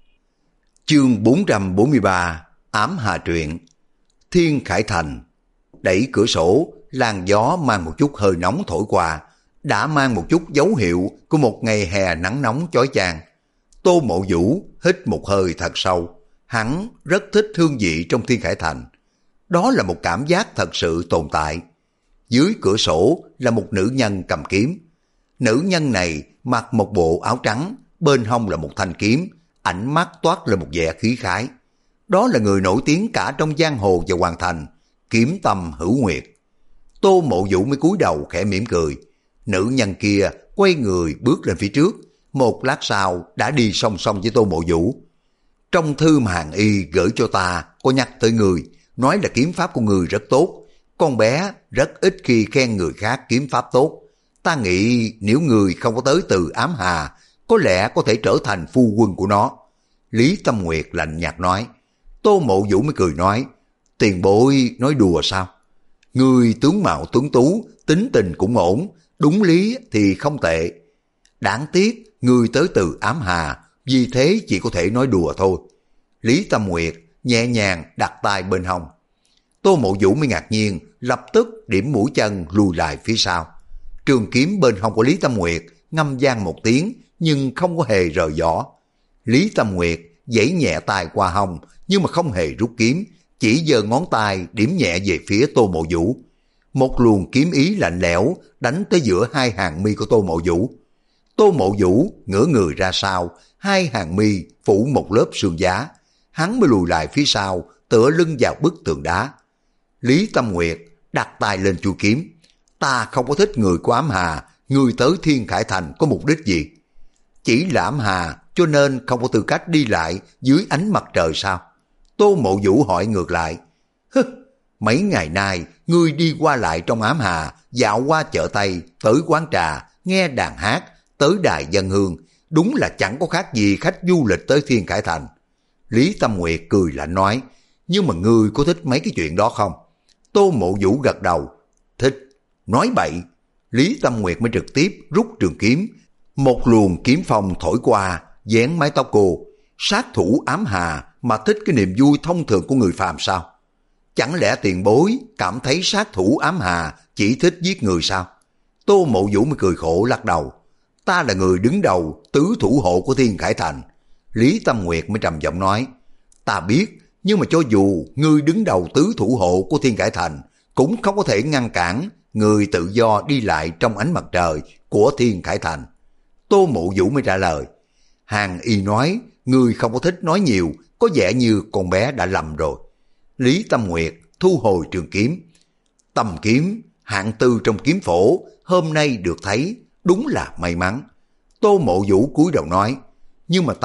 Chương bốn trăm bốn mươi ba, Ám Hà Truyện. Thiên Khải Thành. Đẩy cửa sổ, làn gió mang một chút hơi nóng thổi qua, đã mang một chút dấu hiệu của một ngày hè nắng nóng chói chang. Tô Mộ Vũ hít một hơi thật sâu, hắn rất thích hương vị trong Thiên Khải Thành. Đó là một cảm giác thật sự tồn tại. Dưới cửa sổ là một nữ nhân cầm kiếm. Nữ nhân này mặc một bộ áo trắng, bên hông là một thanh kiếm, ánh mắt toát lên một vẻ khí khái. Đó là người nổi tiếng cả trong giang hồ và hoàng thành, Kiếm Tâm Hữu Nguyệt. Tô Mộ Vũ mới cúi đầu khẽ mỉm cười. Nữ nhân kia quay người bước lên phía trước, một lát sau đã đi song song với Tô Mộ Vũ. Trong thư mà Hàng Y gửi cho ta có nhắc tới người, nói là kiếm pháp của người rất tốt. Con bé rất ít khi khen người khác kiếm pháp tốt. Ta nghĩ nếu người không có tới từ Ám Hà, có lẽ có thể trở thành phu quân của nó. Lý Tâm Nguyệt lạnh nhạt nói. Tô Mộ Vũ mới cười nói, tiền bối nói đùa sao? Người tướng mạo tuấn tú, tính tình cũng ổn, đúng lý thì không tệ. Đáng tiếc người tới từ Ám Hà, vì thế chỉ có thể nói đùa thôi. Lý Tâm Nguyệt nhẹ nhàng đặt tay bên hông. Tô Mộ Vũ mới ngạc nhiên, lập tức điểm mũi chân lùi lại phía sau. Trường kiếm bên hông của Lý Tâm Nguyệt ngâm vang một tiếng, nhưng không có hề rời vỏ. Lý Tâm Nguyệt giãy nhẹ tay qua hông, nhưng mà không hề rút kiếm, chỉ giơ ngón tay điểm nhẹ về phía Tô Mộ Vũ. Một luồng kiếm ý lạnh lẽo đánh tới giữa hai hàng mi của Tô Mộ Vũ. Tô Mộ Vũ ngửa người ra sau, hai hàng mi phủ một lớp xương giá, hắn mới lùi lại phía sau, tựa lưng vào bức tường đá. Lý Tâm Nguyệt đặt tay lên chuôi kiếm. Ta không có thích người của Ám Hà, người tới Thiên Khải Thành có mục đích gì? Chỉ là Ám Hà cho nên không có tư cách đi lại dưới ánh mặt trời sao? Tô Mộ Vũ hỏi ngược lại. Hứ, mấy ngày nay ngươi đi qua lại trong Ám Hà, dạo qua chợ Tây, tới quán trà, nghe đàn hát, tới đài dân hương, đúng là chẳng có khác gì khách du lịch tới Thiên Khải Thành. Lý Tâm Nguyệt cười lạnh nói, nhưng mà ngươi có thích mấy cái chuyện đó không? Tô Mộ Vũ gật đầu, thích. Nói bậy. Lý Tâm Nguyệt mới trực tiếp rút trường kiếm, một luồng kiếm phong thổi qua, vén mái tóc cô. Sát thủ Ám Hà mà thích cái niềm vui thông thường của người phàm sao? Chẳng lẽ tiền bối cảm thấy sát thủ Ám Hà chỉ thích giết người sao? Tô Mộ Vũ mới cười khổ lắc đầu. Ta là người đứng đầu tứ thủ hộ của Thiên Khải Thành. Lý Tâm Nguyệt mới trầm giọng nói. Ta biết, nhưng mà cho dù ngươi đứng đầu tứ thủ hộ của Thiên Khải Thành, cũng không có thể ngăn cản người tự do đi lại trong ánh mặt trời của Thiên Khải Thành. Tô Mộ Vũ mới trả lời. Hàng Y nói, ngươi không có thích nói nhiều, có vẻ như con bé đã lầm rồi. Lý Tâm Nguyệt thu hồi trường kiếm. Tầm kiếm, hạng tư trong kiếm phổ, hôm nay được thấy, đúng là may mắn. Tô Mộ Vũ cúi đầu nói, nhưng mà ta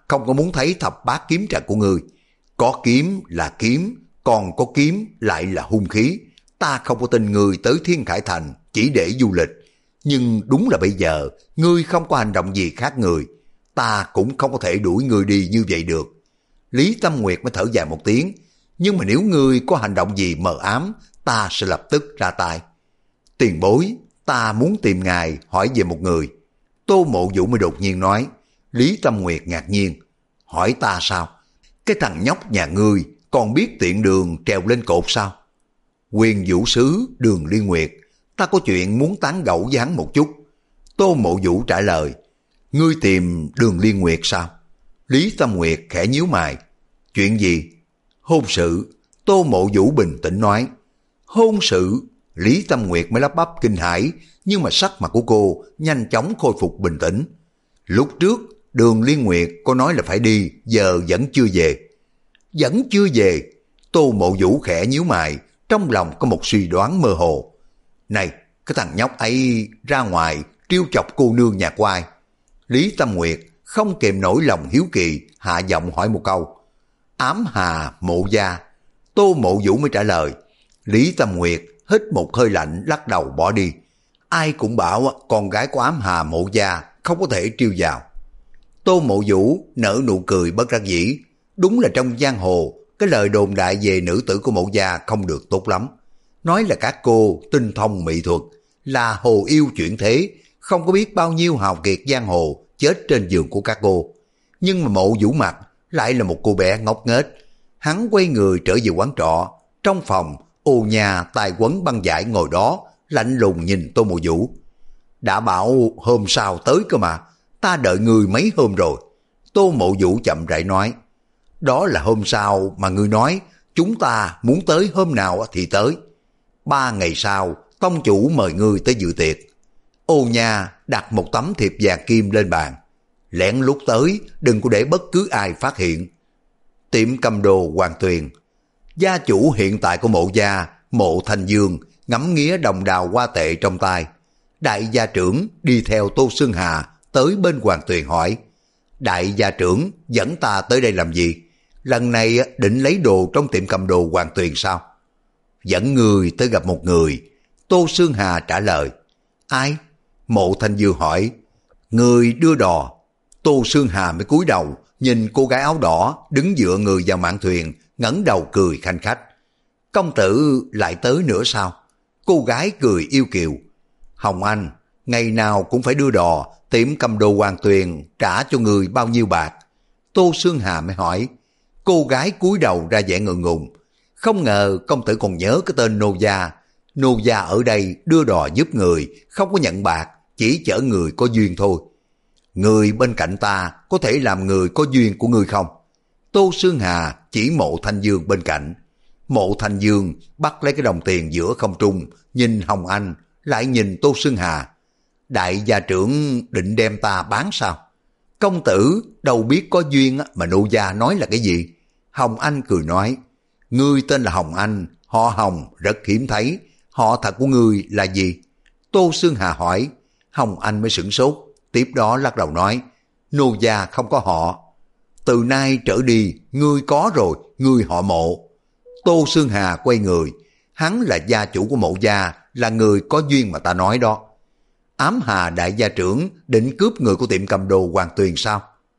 không có muốn thấy thập bát kiếm trận của ngươi. Có kiếm là kiếm, còn có kiếm lại là hung khí. Ta không có tin ngươi tới Thiên Khải Thành chỉ để du lịch. Nhưng đúng là bây giờ, ngươi không có hành động gì khác người. Ta cũng không có thể đuổi ngươi đi như vậy được. Lý Tâm Nguyệt mới thở dài một tiếng. Nhưng mà nếu ngươi có hành động gì mờ ám, ta sẽ lập tức ra tay. Tiền bối, ta muốn tìm ngài hỏi về một người. Tô Mộ Vũ mới đột nhiên nói. Lý Tâm Nguyệt ngạc nhiên. Hỏi ta sao? Cái thằng nhóc nhà ngươi còn biết tiện đường trèo lên cột sao? Quyền vũ sứ Đường Liên Nguyệt, ta có chuyện muốn tán gẫu với hắn một chút. Tô Mộ Vũ trả lời. Ngươi tìm Đường Liên Nguyệt sao? Lý Tâm Nguyệt khẽ nhíu mày. Chuyện gì? Hôn sự. Tô Mộ Vũ bình tĩnh nói. Hôn sự? Lý Tâm Nguyệt mới lắp bắp kinh hãi, nhưng mà sắc mặt của cô nhanh chóng khôi phục bình tĩnh. Lúc trước Đường Liên Nguyệt có nói là phải đi, giờ vẫn chưa về. Vẫn chưa về? Tô Mộ Vũ khẽ nhíu mày, trong lòng có một suy đoán mơ hồ. Này, cái thằng nhóc ấy ra ngoài trêu chọc cô nương nhà của ai? Lý Tâm Nguyệt không kềm nổi lòng hiếu kỳ, hạ giọng hỏi một câu. Ám Hà Mộ Gia. Tô Mộ Vũ mới trả lời. Lý Tâm Nguyệt hít một hơi lạnh lắc đầu bỏ đi. Ai cũng bảo con gái của Ám Hà Mộ Gia không có thể trêu vào. Tô Mộ Vũ nở nụ cười bất đắc dĩ. Đúng là trong giang hồ, cái lời đồn đại về nữ tử của Mộ Gia không được tốt lắm. Nói là các cô tinh thông mỹ thuật, là hồ yêu chuyển thế, không có biết bao nhiêu hào kiệt giang hồ chết trên giường của các cô. Nhưng mà Mộ Vũ mặt lại là một cô bé ngốc nghếch. Hắn quay người trở về quán trọ. Trong phòng, ô nhà tài quấn băng vải ngồi đó, lạnh lùng nhìn Tô Mộ Vũ. Đã bảo hôm sau tới cơ mà, ta đợi người mấy hôm rồi. Tô Mộ Vũ chậm rãi nói. Đó là hôm sau mà ngươi nói, chúng ta muốn tới hôm nào thì tới. Ba ngày sau, tông chủ mời ngươi tới dự tiệc. Ô nhà đặt một tấm thiệp vàng kim lên bàn. Lén lút tới, đừng có để bất cứ ai phát hiện. Tiệm cầm đồ Hoàng Tuyền. Gia chủ hiện tại của Mộ Gia, Mộ Thanh Dương, ngắm nghía đồng đào hoa tệ trong tay. Đại gia trưởng đi theo Tô Xương Hà tới bên Hoàng Tuyền hỏi. Đại gia trưởng dẫn ta tới đây làm gì? Lần này định lấy đồ trong tiệm cầm đồ Hoàng Tuyền sao? Dẫn người tới gặp một người. Tô Xương Hà trả lời. Ai? Mộ Thanh Dương hỏi. Người đưa đò. Tô Xương Hà mới cúi đầu nhìn cô gái áo đỏ đứng dựa người vào mạn thuyền, ngẩng đầu cười khanh khách. Công tử lại tới nữa sao? Cô gái cười yêu kiều. Hồng Anh, ngày nào cũng phải đưa đò, tiệm cầm đồ Hoàng Tuyền trả cho người bao nhiêu bạc? Tô Xương Hà mới hỏi. Cô gái cúi đầu ra vẻ ngượng ngùng. Không ngờ công tử còn nhớ cái tên Nô Gia. Nô Gia ở đây đưa đò giúp người, không có nhận bạc, chỉ chở người có duyên thôi. Người bên cạnh ta có thể làm người có duyên của người không? Tô Xương Hà chỉ Mộ Thanh Dương bên cạnh. Mộ Thanh Dương bắt lấy cái đồng tiền giữa không trung, nhìn Hồng Anh, lại nhìn Tô Xương Hà. Đại gia trưởng định đem ta bán sao? Công tử đâu biết có duyên mà Nô Gia nói là cái gì? Hồng Anh cười nói. Ngươi tên là Hồng Anh, họ Hồng rất hiếm thấy. Họ thật của ngươi là gì? Tô Xương Hà hỏi. Hồng Anh mới sửng sốt, tiếp đó lắc đầu nói. Nô Gia không có họ. Từ nay trở đi, ngươi có rồi, ngươi họ Mộ. Tô Xương Hà quay người. Hắn là gia chủ của Mộ Gia, là người có duyên mà ta nói đó. Ám Hà đại gia trưởng định cướp người của tiệm cầm đồ Hoàng Tuyền sao?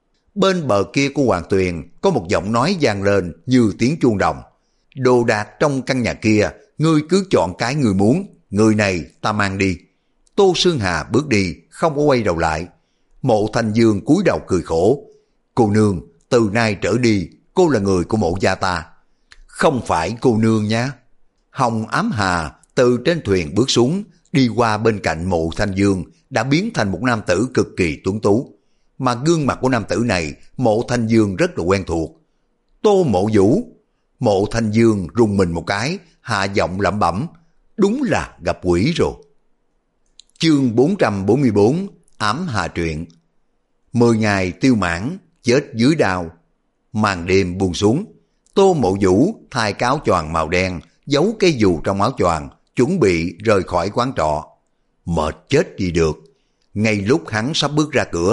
Bên bờ kia của Hoàng Tuyền có một giọng nói vang lên như tiếng chuông đồng. Đồ đạc trong căn nhà kia, ngươi cứ chọn cái ngươi muốn, người này ta mang đi. Tô Xương Hà bước đi, không có quay đầu lại. Mộ Thanh Dương cúi đầu cười khổ. Cô nương, từ nay trở đi, cô là người của Mộ Gia ta. Không phải cô nương nhá. Hồng Ám Hà từ trên thuyền bước xuống, đi qua bên cạnh Mộ Thanh Dương, đã biến thành một nam tử cực kỳ tuấn tú. Mà gương mặt của nam tử này, Mộ Thanh Dương rất là quen thuộc. Tô Mộ Vũ. Mộ Thanh Dương rùng mình một cái, hạ giọng lẩm bẩm. Đúng là gặp quỷ rồi. Chương bốn trăm bốn mươi bốn, Ám Hà truyện. Mười ngày tiêu mãn, chết dưới đao. Màn đêm buông xuống. Tô Mộ Vũ thay cái áo choàng màu đen, giấu cây dù trong áo choàng, chuẩn bị rời khỏi quán trọ. Mệt chết đi được. Ngay lúc hắn sắp bước ra cửa,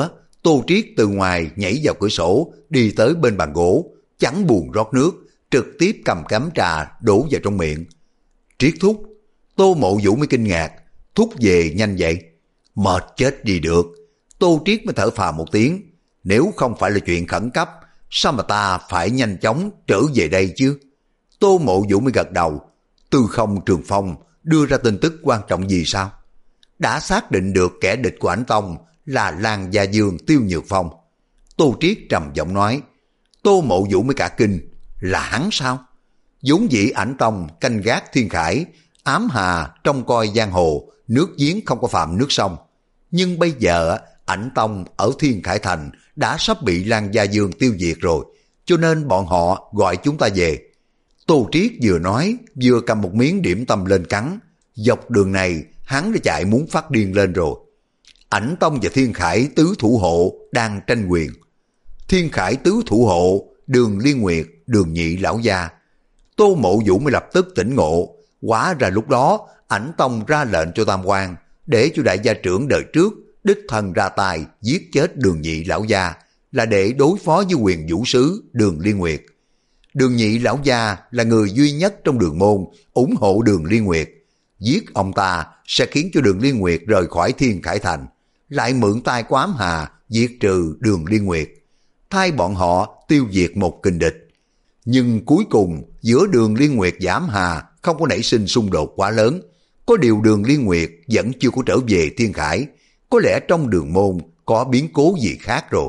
Tô Triết từ ngoài nhảy vào cửa sổ, đi tới bên bàn gỗ, chẳng buồn rót nước, trực tiếp cầm cắm trà đổ vào trong miệng. Triết thúc, Tô Mộ Vũ mới kinh ngạc, thúc về nhanh vậy. Mệt chết đi được. Tô Triết mới thở phào một tiếng, nếu không phải là chuyện khẩn cấp, sao mà ta phải nhanh chóng trở về đây chứ? Tô Mộ Vũ mới gật đầu. Tư Không Trường Phong đưa ra tin tức quan trọng gì sao? Đã xác định được kẻ địch của Ảnh Tông là Lan Gia Dương Tiêu Nhược Phong. Tô Triết trầm giọng nói. Tô Mộ Vũ mới cả kinh, là hắn sao? Vốn dĩ Ảnh Tông canh gác thiên khải, ám hà trông coi giang hồ, nước giếng không có phạm nước sông. Nhưng bây giờ Ảnh Tông ở Thiên Khải Thành đã sắp bị Lan Gia Dương tiêu diệt rồi, cho nên bọn họ gọi chúng ta về. Tô Triết vừa nói vừa cầm một miếng điểm tâm lên cắn. Dọc đường này hắn đã chạy muốn phát điên lên rồi. Ảnh Tông và Thiên Khải tứ thủ hộ đang tranh quyền. Thiên Khải tứ thủ hộ, Đường Liên Nguyệt, Đường Nhị lão gia. Tô Mộ Vũ mới lập tức tỉnh ngộ. Hóa ra lúc đó Ảnh Tông ra lệnh cho Tam Quan để cho đại gia trưởng đời trước đích thân ra tay giết chết Đường Nhị lão gia, là để đối phó với quyền vũ sứ Đường Liên Nguyệt. Đường Nhị lão gia là người duy nhất trong Đường môn ủng hộ Đường Liên Nguyệt. Giết ông ta sẽ khiến cho Đường Liên Nguyệt rời khỏi Thiên Khải Thành, lại mượn tay của ám hà diệt trừ Đường Liên Nguyệt, thay bọn họ tiêu diệt một kình địch. Nhưng cuối cùng giữa Đường Liên Nguyệt và ám hà không có nảy sinh xung đột quá lớn. Có điều Đường Liên Nguyệt vẫn chưa có trở về Thiên Khải, có lẽ trong Đường môn có biến cố gì khác rồi.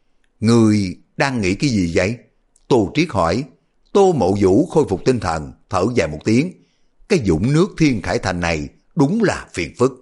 Người đang nghĩ cái gì vậy? Tô Triết hỏi. Tô Mộ Vũ khôi phục tinh thần, thở dài một tiếng. Cái vũng nước Thiên Khải Thành này đúng là phiền phức.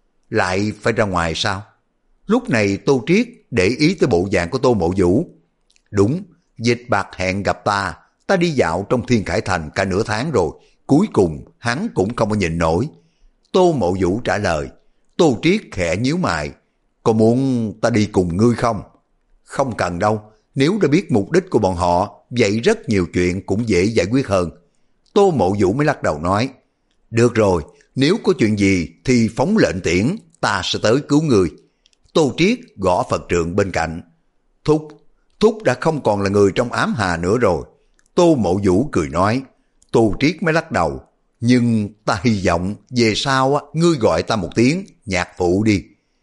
Lại phải ra ngoài sao? Lúc này Tô Triết để ý tới bộ dạng của Tô Mộ Vũ. Đúng, Dịch Bạc hẹn gặp ta, ta đi dạo trong Thiên Khải Thành cả nửa tháng rồi, cuối cùng hắn cũng không có nhịn nổi. Tô Mộ Vũ trả lời. Tô Triết khẽ nhíu mày. Có muốn ta đi cùng ngươi không? Không cần đâu, nếu đã biết mục đích của bọn họ, vậy rất nhiều chuyện cũng dễ giải quyết hơn. Tô Mộ Vũ mới lắc đầu nói. Được rồi, nếu có chuyện gì thì phóng lệnh tiễn, ta sẽ tới cứu người. Tô Triết gõ Phật trượng bên cạnh. Thúc, Thúc đã không còn là người trong ám hà nữa rồi. Tô Mộ Vũ cười nói. Tô Triết mới lắc đầu. Nhưng ta hy vọng về sau ngươi gọi ta một tiếng nhạc phụ đi.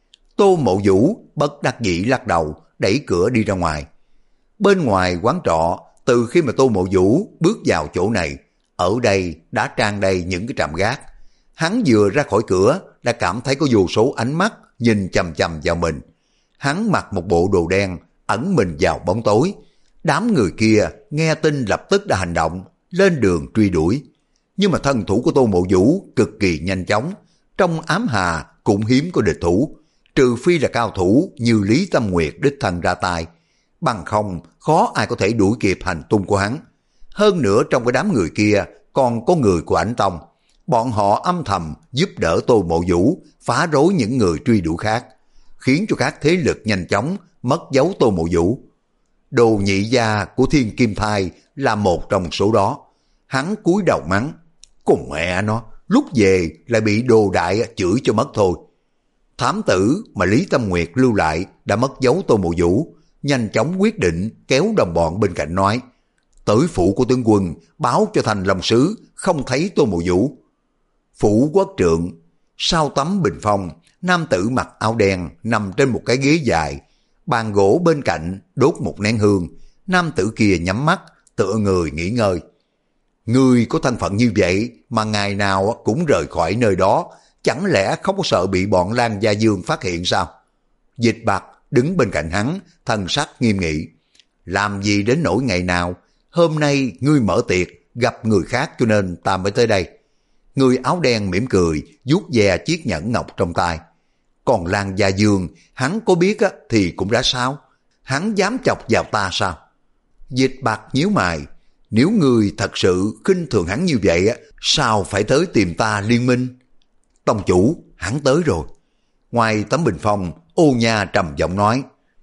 Tô Mộ Vũ bất đắc dĩ lắc đầu, đẩy cửa đi ra ngoài. Bên ngoài quán trọ, từ khi mà Tô Mộ Vũ bước vào chỗ này, ở đây đã tràn đầy những cái trạm gác. Hắn vừa ra khỏi cửa đã cảm thấy có vô số ánh mắt nhìn chằm chằm vào mình. Hắn mặc một bộ đồ đen, ẩn mình vào bóng tối. Đám người kia nghe tin lập tức đã hành động, lên đường truy đuổi. Nhưng mà thân thủ của Tô Mộ Vũ cực kỳ nhanh chóng, trong ám hà cũng hiếm có địch thủ, trừ phi là cao thủ như Lý Tâm Nguyệt đích thân ra tay, bằng không khó ai có thể đuổi kịp hành tung của hắn. Hơn nữa trong cái đám người kia còn có người của Ảnh Tông, bọn họ âm thầm giúp đỡ Tô Mộ Vũ phá rối những người truy đuổi khác, khiến cho các thế lực nhanh chóng mất dấu Tô Mộ Vũ. Đồ Nhị gia của Thiên Kim Thai là một trong số đó. Hắn cúi đầu mắng, cùng mẹ nó, lúc về lại bị Đồ Đại chửi cho mất thôi. Thám tử mà Lý Tâm Nguyệt lưu lại đã mất dấu Tô Mộ Vũ, nhanh chóng quyết định kéo đồng bọn bên cạnh nói, tới phủ của tướng quân báo cho Thành Long Sứ không thấy Tô Mộ Vũ. Phủ Quốc Trượng, sau tấm bình phong, nam tử mặc áo đen nằm trên một cái ghế dài, bàn gỗ bên cạnh đốt một nén hương. Nam tử kia nhắm mắt tựa người nghỉ ngơi. Người có thân phận như vậy mà ngày nào cũng rời khỏi nơi đó, chẳng lẽ không có sợ bị bọn Lan Gia Dương phát hiện sao? Dịch Bạc đứng bên cạnh hắn, thần sắc nghiêm nghị. Làm gì đến nỗi ngày nào? Hôm nay ngươi mở tiệc gặp người khác cho nên ta mới tới đây. Người áo đen mỉm cười, vuốt ve chiếc nhẫn ngọc trong tay. Còn Lan Gia Dương, hắn có biết á, thì cũng đã sao? Hắn dám chọc vào ta sao? Dịch Bạc nhíu mày. Nếu ngươi thật sự khinh thường hắn như vậy á, sao phải tới tìm ta liên minh? Tông chủ, hắn tới rồi. Ngoài tấm bình phong, Ô Nha trầm giọng nói,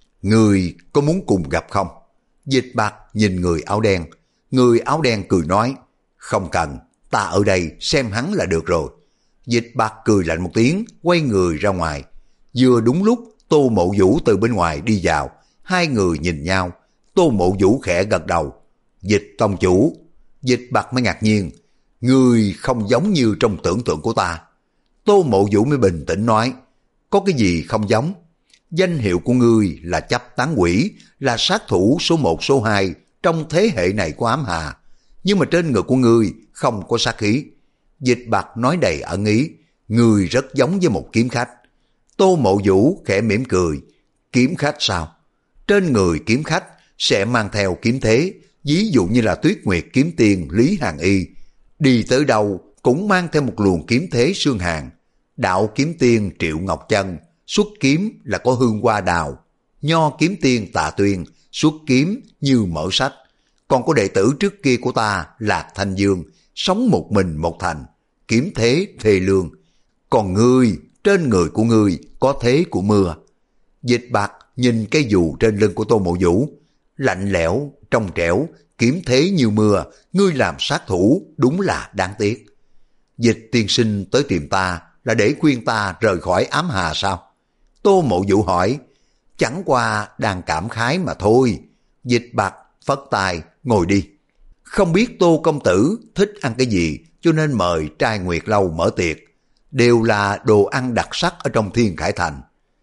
ngươi có muốn cùng gặp không? Dịch Bạc nhìn người áo đen. Người áo đen cười nói, không cần, ta ở đây xem hắn là được rồi. Dịch Bạc cười lạnh một tiếng, quay người ra ngoài. Vừa đúng lúc Tô Mộ Vũ từ bên ngoài đi vào, hai người nhìn nhau, Tô Mộ Vũ khẽ gật đầu. Dịch tông chủ. Dịch Bạc mới ngạc nhiên, ngươi không giống như trong tưởng tượng của ta. Tô Mộ Vũ mới bình tĩnh nói, có cái gì không giống? Danh hiệu của ngươi là Chấp Tán Quỷ, là sát thủ số một số hai trong thế hệ này của ám hà. Nhưng mà trên ngực của ngươi không có sát khí. Dịch Bạc nói đầy ẩn ý, ngươi rất giống với một kiếm khách. Tô Mộ Vũ khẽ mỉm cười, kiếm khách sao? Trên người kiếm khách sẽ mang theo kiếm thế, ví dụ như là Tuyết Nguyệt kiếm tiên Lý Hàn Y, đi tới đâu cũng mang theo một luồng kiếm thế xương hàn. Đạo kiếm tiên Triệu Ngọc Chân xuất kiếm là có hương hoa đào, Nho kiếm tiên Tạ Tuyên xuất kiếm như mở sách. Còn có đệ tử trước kia của ta Lạc Thanh Dương sống một mình một thành, kiếm thế thê lương. Còn ngươi, trên người của ngươi có thế của mưa. Dịch Bạc nhìn cây dù trên lưng của Tô Mộ Vũ, lạnh lẽo, trong trẻo, kiếm thế như mưa, ngươi làm sát thủ đúng là đáng tiếc. Dịch tiên sinh tới tìm ta là để khuyên ta rời khỏi ám hà sao? Tô Mộ Vũ hỏi. Chẳng qua đang cảm khái mà thôi. Dịch Bạc phất tay, ngồi đi. Không biết Tô công tử thích ăn cái gì, cho nên mời trai Nguyệt Lâu mở tiệc. Đều là đồ ăn đặc sắc ở trong Thiên Khải Thành.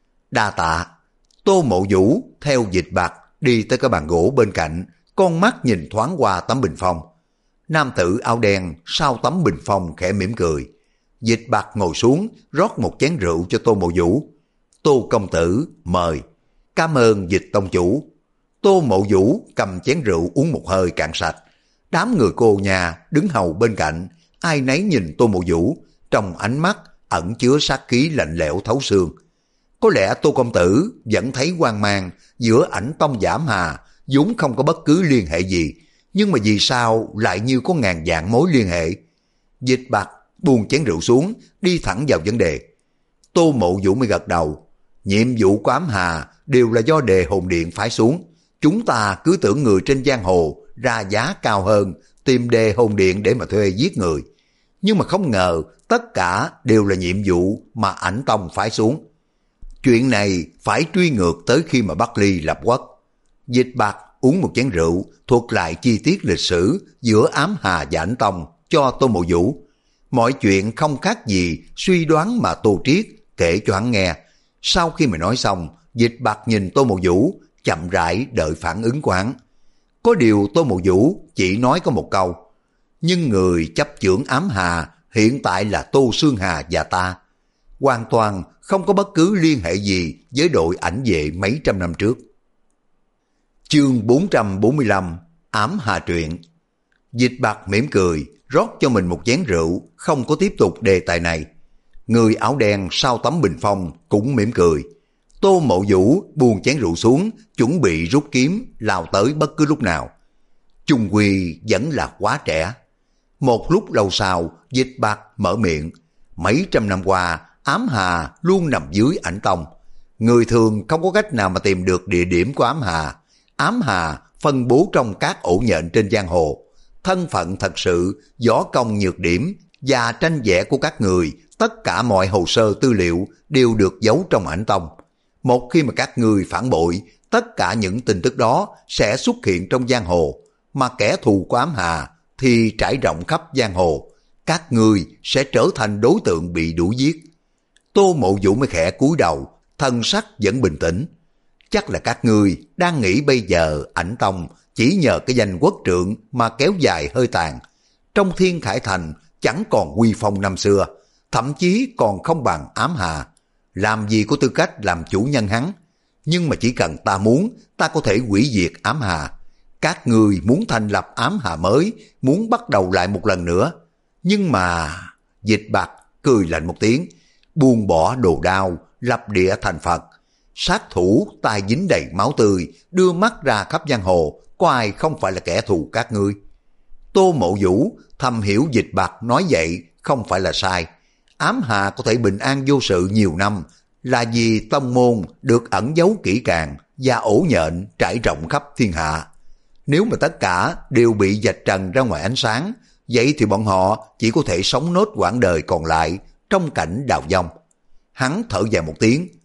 Đa tạ. Tô Mộ Vũ theo Dịch Bạc đi tới cái bàn gỗ bên cạnh, con mắt nhìn thoáng qua tấm bình phong. Nam tử áo đen sau tấm bình phong khẽ mỉm cười. Dịch Bạc ngồi xuống, rót một chén rượu cho Tô Mộ Vũ. Tô công tử, mời. Cảm ơn Dịch tông chủ. Tô Mộ Vũ cầm chén rượu uống một hơi cạn sạch. Đám người cô nhà đứng hầu bên cạnh, ai nấy nhìn Tô Mộ Vũ, trong ánh mắt ẩn chứa sát khí lạnh lẽo thấu xương. Có lẽ Tô công tử vẫn thấy hoang mang giữa ảnh tông giảm hà, vốn không có bất cứ liên hệ gì, nhưng mà vì sao lại như có ngàn vạn mối liên hệ? Dịch Bạc buông chén rượu xuống, đi thẳng vào vấn đề. Tô Mộ Vũ mới gật đầu. Nhiệm vụ của ám hà đều là do Đề Hồn Điện phái xuống. Chúng ta cứ tưởng người trên giang hồ ra giá cao hơn, tìm Đề Hồn Điện để mà thuê giết người. Nhưng mà không ngờ tất cả đều là nhiệm vụ mà ảnh tông phái xuống. Chuyện này phải truy ngược tới khi mà Bắc Ly lập quốc. Dịch Bạc uống một chén rượu, thuật lại chi tiết lịch sử giữa ám hà và ảnh tông cho Tô Mộ Vũ. Mọi chuyện không khác gì suy đoán mà Tô Triết kể cho hắn nghe. Sau khi mà nói xong, Dịch Bạc nhìn Tô Mộ Vũ, chậm rãi đợi phản ứng của hắn. Có điều Tô Mộ Vũ chỉ nói có một câu. Nhưng người chấp chưởng ám hà hiện tại là Tô Xương Hà và ta. Hoàn toàn không có bất cứ liên hệ gì với đội ảnh vệ mấy trăm năm trước. Chương bốn trăm bốn mươi lăm, Ám Hà Truyện. Dịch Bạc mỉm cười, rót cho mình một chén rượu, không có tiếp tục đề tài này. Người áo đen sau tấm bình phong cũng mỉm cười. Tô Mộ Vũ buông chén rượu xuống, chuẩn bị rút kiếm, lao tới bất cứ lúc nào. Chung quy vẫn là quá trẻ. Một lúc lâu sau, Dịch Bạc mở miệng. Mấy trăm năm qua, ám hà luôn nằm dưới ảnh tông. Người thường không có cách nào mà tìm được địa điểm của ám hà. Ám hà phân bố trong các ổ nhện trên giang hồ. Thân phận thật sự, võ công nhược điểm và tranh vẽ của các người, tất cả mọi hồ sơ tư liệu đều được giấu trong ảnh tông. Một khi mà các người phản bội, tất cả những tin tức đó sẽ xuất hiện trong giang hồ, mà kẻ thù của ám hà thì trải rộng khắp giang hồ. Các người sẽ trở thành đối tượng bị đuổi giết. Tô Mộ Vũ mới khẽ cúi đầu, thân sắc vẫn bình tĩnh. Chắc là các ngươi đang nghĩ bây giờ ảnh tông chỉ nhờ cái danh quốc trượng mà kéo dài hơi tàn. Trong Thiên Khải Thành chẳng còn uy phong năm xưa, thậm chí còn không bằng ám hà. Làm gì có tư cách làm chủ nhân hắn. Nhưng mà chỉ cần ta muốn, ta có thể hủy diệt ám hà. Các ngươi muốn thành lập ám hà mới, muốn bắt đầu lại một lần nữa. Nhưng mà... Dịch Bạc cười lạnh một tiếng, buông bỏ đồ đao, lập địa thành Phật. Sát thủ tay dính đầy máu tươi, đưa mắt ra khắp giang hồ, có ai không phải là kẻ thù các ngươi? Tô Mộ Vũ thầm hiểu Dịch Bạc nói vậy không phải là sai. Ám hà có thể bình an vô sự nhiều năm là vì tông môn được ẩn giấu kỹ càng và ổ nhện trải rộng khắp thiên hạ. Nếu mà tất cả đều bị vạch trần ra ngoài ánh sáng, vậy thì bọn họ chỉ có thể sống nốt quãng đời còn lại trong cảnh đào vong. Hắn thở dài một tiếng.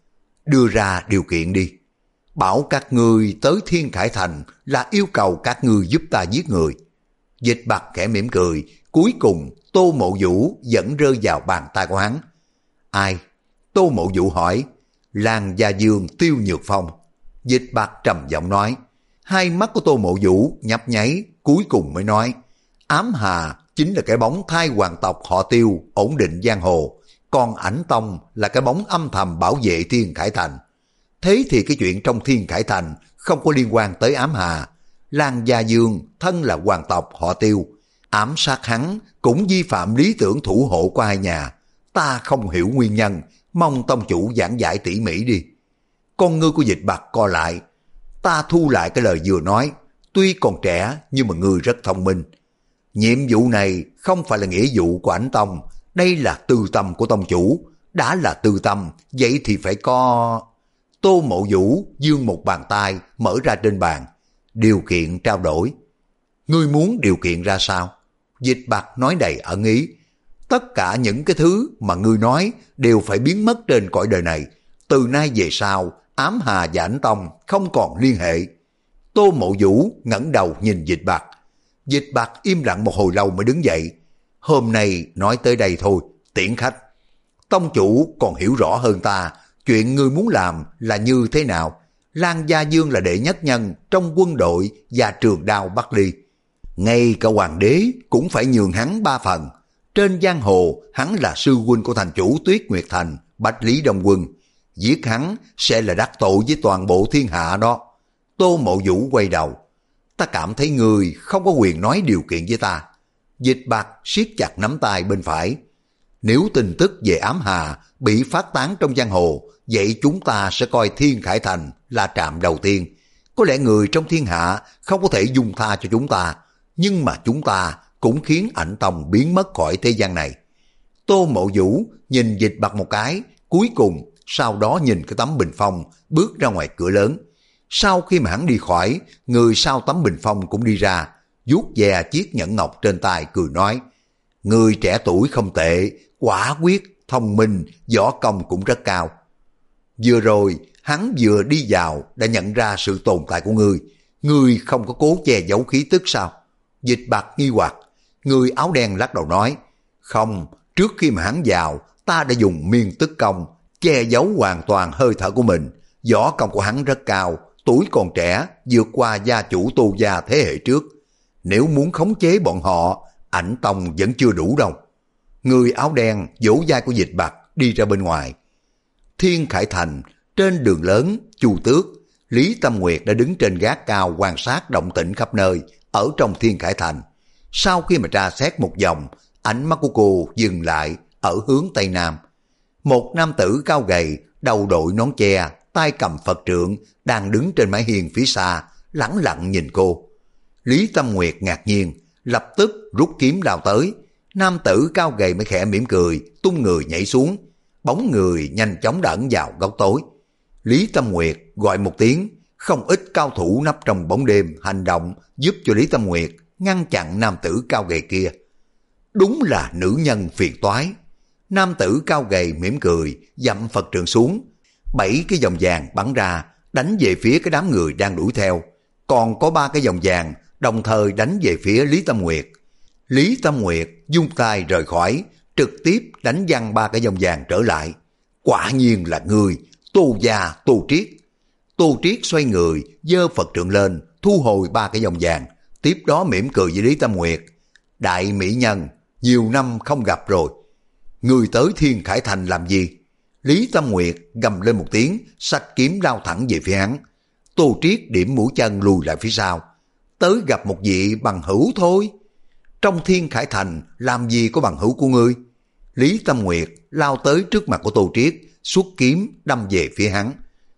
đưa ra điều kiện đi. Bảo các ngươi tới Thiên Khải Thành là yêu cầu các ngươi giúp ta giết người. Dịch Bạc khẽ mỉm cười, cuối cùng Tô Mộ Vũ vẫn rơi vào bàn tay của hắn. Ai? Tô Mộ Vũ hỏi. Lan Gia Dương, Tiêu Nhược Phong. Dịch Bạc trầm giọng nói. Hai mắt của Tô Mộ Vũ nhấp nháy, cuối cùng mới nói. Ám Hà chính là cái bóng thai hoàng tộc họ Tiêu ổn định giang hồ, còn Ảnh Tông là cái bóng âm thầm bảo vệ Thiên Khải Thành. Thế thì cái chuyện trong Thiên Khải Thành không có liên quan tới Ám Hà. Lan Gia Dương thân là hoàng tộc họ Tiêu, ám sát hắn cũng vi phạm lý tưởng thủ hộ của hai nhà. Ta không hiểu nguyên nhân, mong tông chủ giảng giải tỉ mỉ đi. Con ngươi của Dịch Bạc co lại. Ta thu lại cái lời vừa nói, tuy còn trẻ nhưng mà ngươi rất thông minh. Nhiệm vụ này không phải là nghĩa vụ của Ảnh Tông, đây là tư tâm của tông chủ. Đã là tư tâm, vậy thì phải có... Tô Mộ Vũ giương một bàn tay mở ra trên bàn. Điều kiện trao đổi. Ngươi muốn điều kiện ra sao? Dịch Bạc nói đầy ẩn ý. Tất cả những cái thứ mà ngươi nói đều phải biến mất trên cõi đời này. Từ nay về sau, Ám Hà và Ảnh Tông không còn liên hệ. Tô Mộ Vũ ngẩng đầu nhìn Dịch Bạc. Dịch Bạc im lặng một hồi lâu mới đứng dậy. Hôm nay nói tới đây thôi, tiễn khách. Tông chủ còn hiểu rõ hơn ta, chuyện ngươi muốn làm là như thế nào. Lan Gia Dương là đệ nhất nhân trong quân đội và trường đao Bắc Ly. Ngay cả hoàng đế cũng phải nhường hắn ba phần. Trên giang hồ, hắn là sư huynh của thành chủ Tuyết Nguyệt Thành, Bách Lý Đông Quân. Giết hắn sẽ là đắc tội với toàn bộ thiên hạ đó. Tô Mộ Vũ quay đầu. Ta cảm thấy người không có quyền nói điều kiện với ta. Dịch Bạc siết chặt nắm tay bên phải. Nếu tin tức về Ám Hà bị phát tán trong giang hồ, vậy chúng ta sẽ coi Thiên Khải Thành là trạm đầu tiên. Có lẽ người trong thiên hạ không có thể dung tha cho chúng ta, nhưng mà chúng ta cũng khiến Ảnh Tông biến mất khỏi thế gian này. Tô Mộ Vũ nhìn Dịch Bạc một cái, cuối cùng sau đó nhìn cái tấm bình phong bước ra ngoài cửa lớn. Sau khi mà hắn đi khỏi, người sau tấm bình phong cũng đi ra, vuốt ve chiếc nhẫn ngọc trên tay cười nói. Người trẻ tuổi không tệ, quả quyết, thông minh, võ công cũng rất cao. Vừa rồi, hắn vừa đi vào đã nhận ra sự tồn tại của ngươi. Ngươi không có cố che giấu khí tức sao? Dịch Bạc nghi hoặc. Người áo đen lắc đầu nói. Không, trước khi mà hắn vào, ta đã dùng miên tức công, che giấu hoàn toàn hơi thở của mình. Võ công của hắn rất cao, tuổi còn trẻ, vượt qua gia chủ Tô gia thế hệ trước. Nếu muốn khống chế bọn họ, Ảnh Tông vẫn chưa đủ đâu. Người áo đen vỗ vai của Dịch Bạc đi ra bên ngoài. Thiên Khải Thành, trên đường lớn, Chu Tước, Lý Tâm Nguyệt đã đứng trên gác cao quan sát động tĩnh khắp nơi ở trong Thiên Khải Thành. Sau khi mà tra xét một vòng, ánh mắt của cô dừng lại ở hướng Tây Nam. Một nam tử cao gầy, đầu đội nón che, tay cầm Phật trượng, đang đứng trên mái hiên phía xa, lẳng lặng nhìn cô. Lý Tâm Nguyệt ngạc nhiên, lập tức rút kiếm lao tới. Nam tử cao gầy mới khẽ mỉm cười, tung người nhảy xuống. Bóng người nhanh chóng đã ẩn vào góc tối. Lý Tâm Nguyệt gọi một tiếng, không ít cao thủ nấp trong bóng đêm hành động giúp cho Lý Tâm Nguyệt ngăn chặn nam tử cao gầy kia. Đúng là nữ nhân phiền toái. Nam tử cao gầy mỉm cười, dậm Phật trượng xuống. Bảy cái vòng vàng bắn ra, đánh về phía cái đám người đang đuổi theo. Còn có ba cái vòng vàng đồng thời đánh về phía Lý Tâm Nguyệt. Lý Tâm Nguyệt dung tay rời khỏi, trực tiếp đánh văng ba cái vòng vàng trở lại. Quả nhiên là người, Tô gia Tô Triết. Tô Triết xoay người, giơ Phật trượng lên, thu hồi ba cái vòng vàng, tiếp đó mỉm cười với Lý Tâm Nguyệt. Đại mỹ nhân, nhiều năm không gặp rồi. Người tới Thiên Khải Thành làm gì? Lý Tâm Nguyệt gầm lên một tiếng, xách kiếm lao thẳng về phía hắn. Tô Triết điểm mũi chân lùi lại phía sau. Tới gặp một vị bằng hữu thôi. Trong Thiên Khải Thành làm gì có bằng hữu của ngươi? Lý Tâm Nguyệt lao tới trước mặt của Tô Triết, xuất kiếm đâm về phía hắn.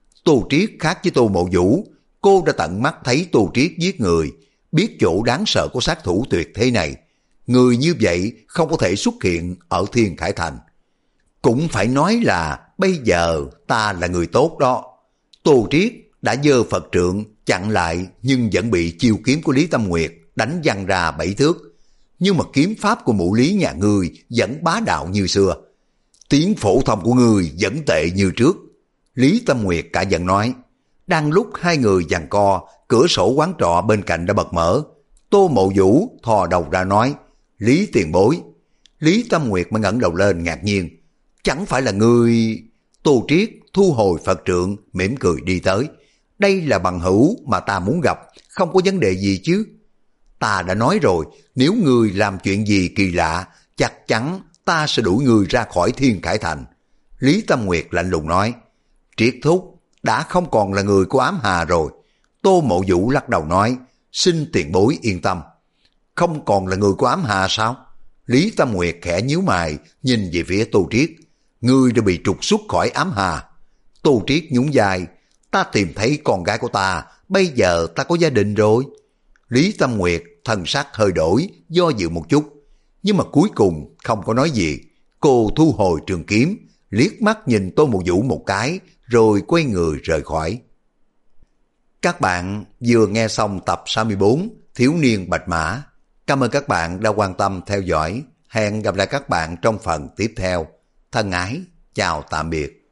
Tô Triết khác với Tô Mộ Vũ, cô đã tận mắt thấy Tô Triết giết người, biết chỗ đáng sợ của sát thủ tuyệt thế này. Người như vậy không có thể xuất hiện ở Thiên Khải Thành. Cũng phải nói là bây giờ ta là người tốt đó. Tô Triết đã giơ Phật trượng chặn lại, nhưng vẫn bị chiêu kiếm của Lý Tâm Nguyệt đánh văng ra bảy thước. Nhưng mà kiếm pháp của mụ Lý nhà ngươi vẫn bá đạo như xưa. Tiếng phổ thông của ngươi vẫn tệ như trước. Lý Tâm Nguyệt cả giận nói. Đang lúc hai người giằng co, cửa sổ quán trọ bên cạnh đã bật mở. Tô Mộ Vũ thò đầu ra nói, Lý tiền bối. Lý Tâm Nguyệt mới ngẩng đầu lên ngạc nhiên. Chẳng phải là ngươi... Tô Triết thu hồi Phật trượng, mỉm cười đi tới. Đây là bằng hữu mà ta muốn gặp, không có vấn đề gì chứ. Ta đã nói rồi, nếu ngươi làm chuyện gì kỳ lạ, chắc chắn ta sẽ đuổi ngươi ra khỏi Thiên Khải Thành. Lý Tâm Nguyệt lạnh lùng nói. Triết thúc đã không còn là người của ám hà rồi. Tô Mộ Vũ lắc đầu nói, xin tiền bối yên tâm. Không còn là người của ám hà sao? Lý Tâm Nguyệt khẽ nhíu mày, nhìn về phía Tô Triết. Ngươi đã bị trục xuất khỏi ám hà. Tô Triết nhún vai, ta tìm thấy con gái của ta, bây giờ ta có gia đình rồi. Lý Tâm Nguyệt thần sắc hơi đổi, do dự một chút, nhưng mà cuối cùng không có nói gì. Cô thu hồi trường kiếm, liếc mắt nhìn Tô Mộ Vũ một cái, rồi quay người rời khỏi. Các bạn vừa nghe xong tập sáu mươi bốn Thiếu niên Bạch Mã. Cảm ơn các bạn đã quan tâm theo dõi. Hẹn gặp lại các bạn trong phần tiếp theo. Thân ái, chào tạm biệt.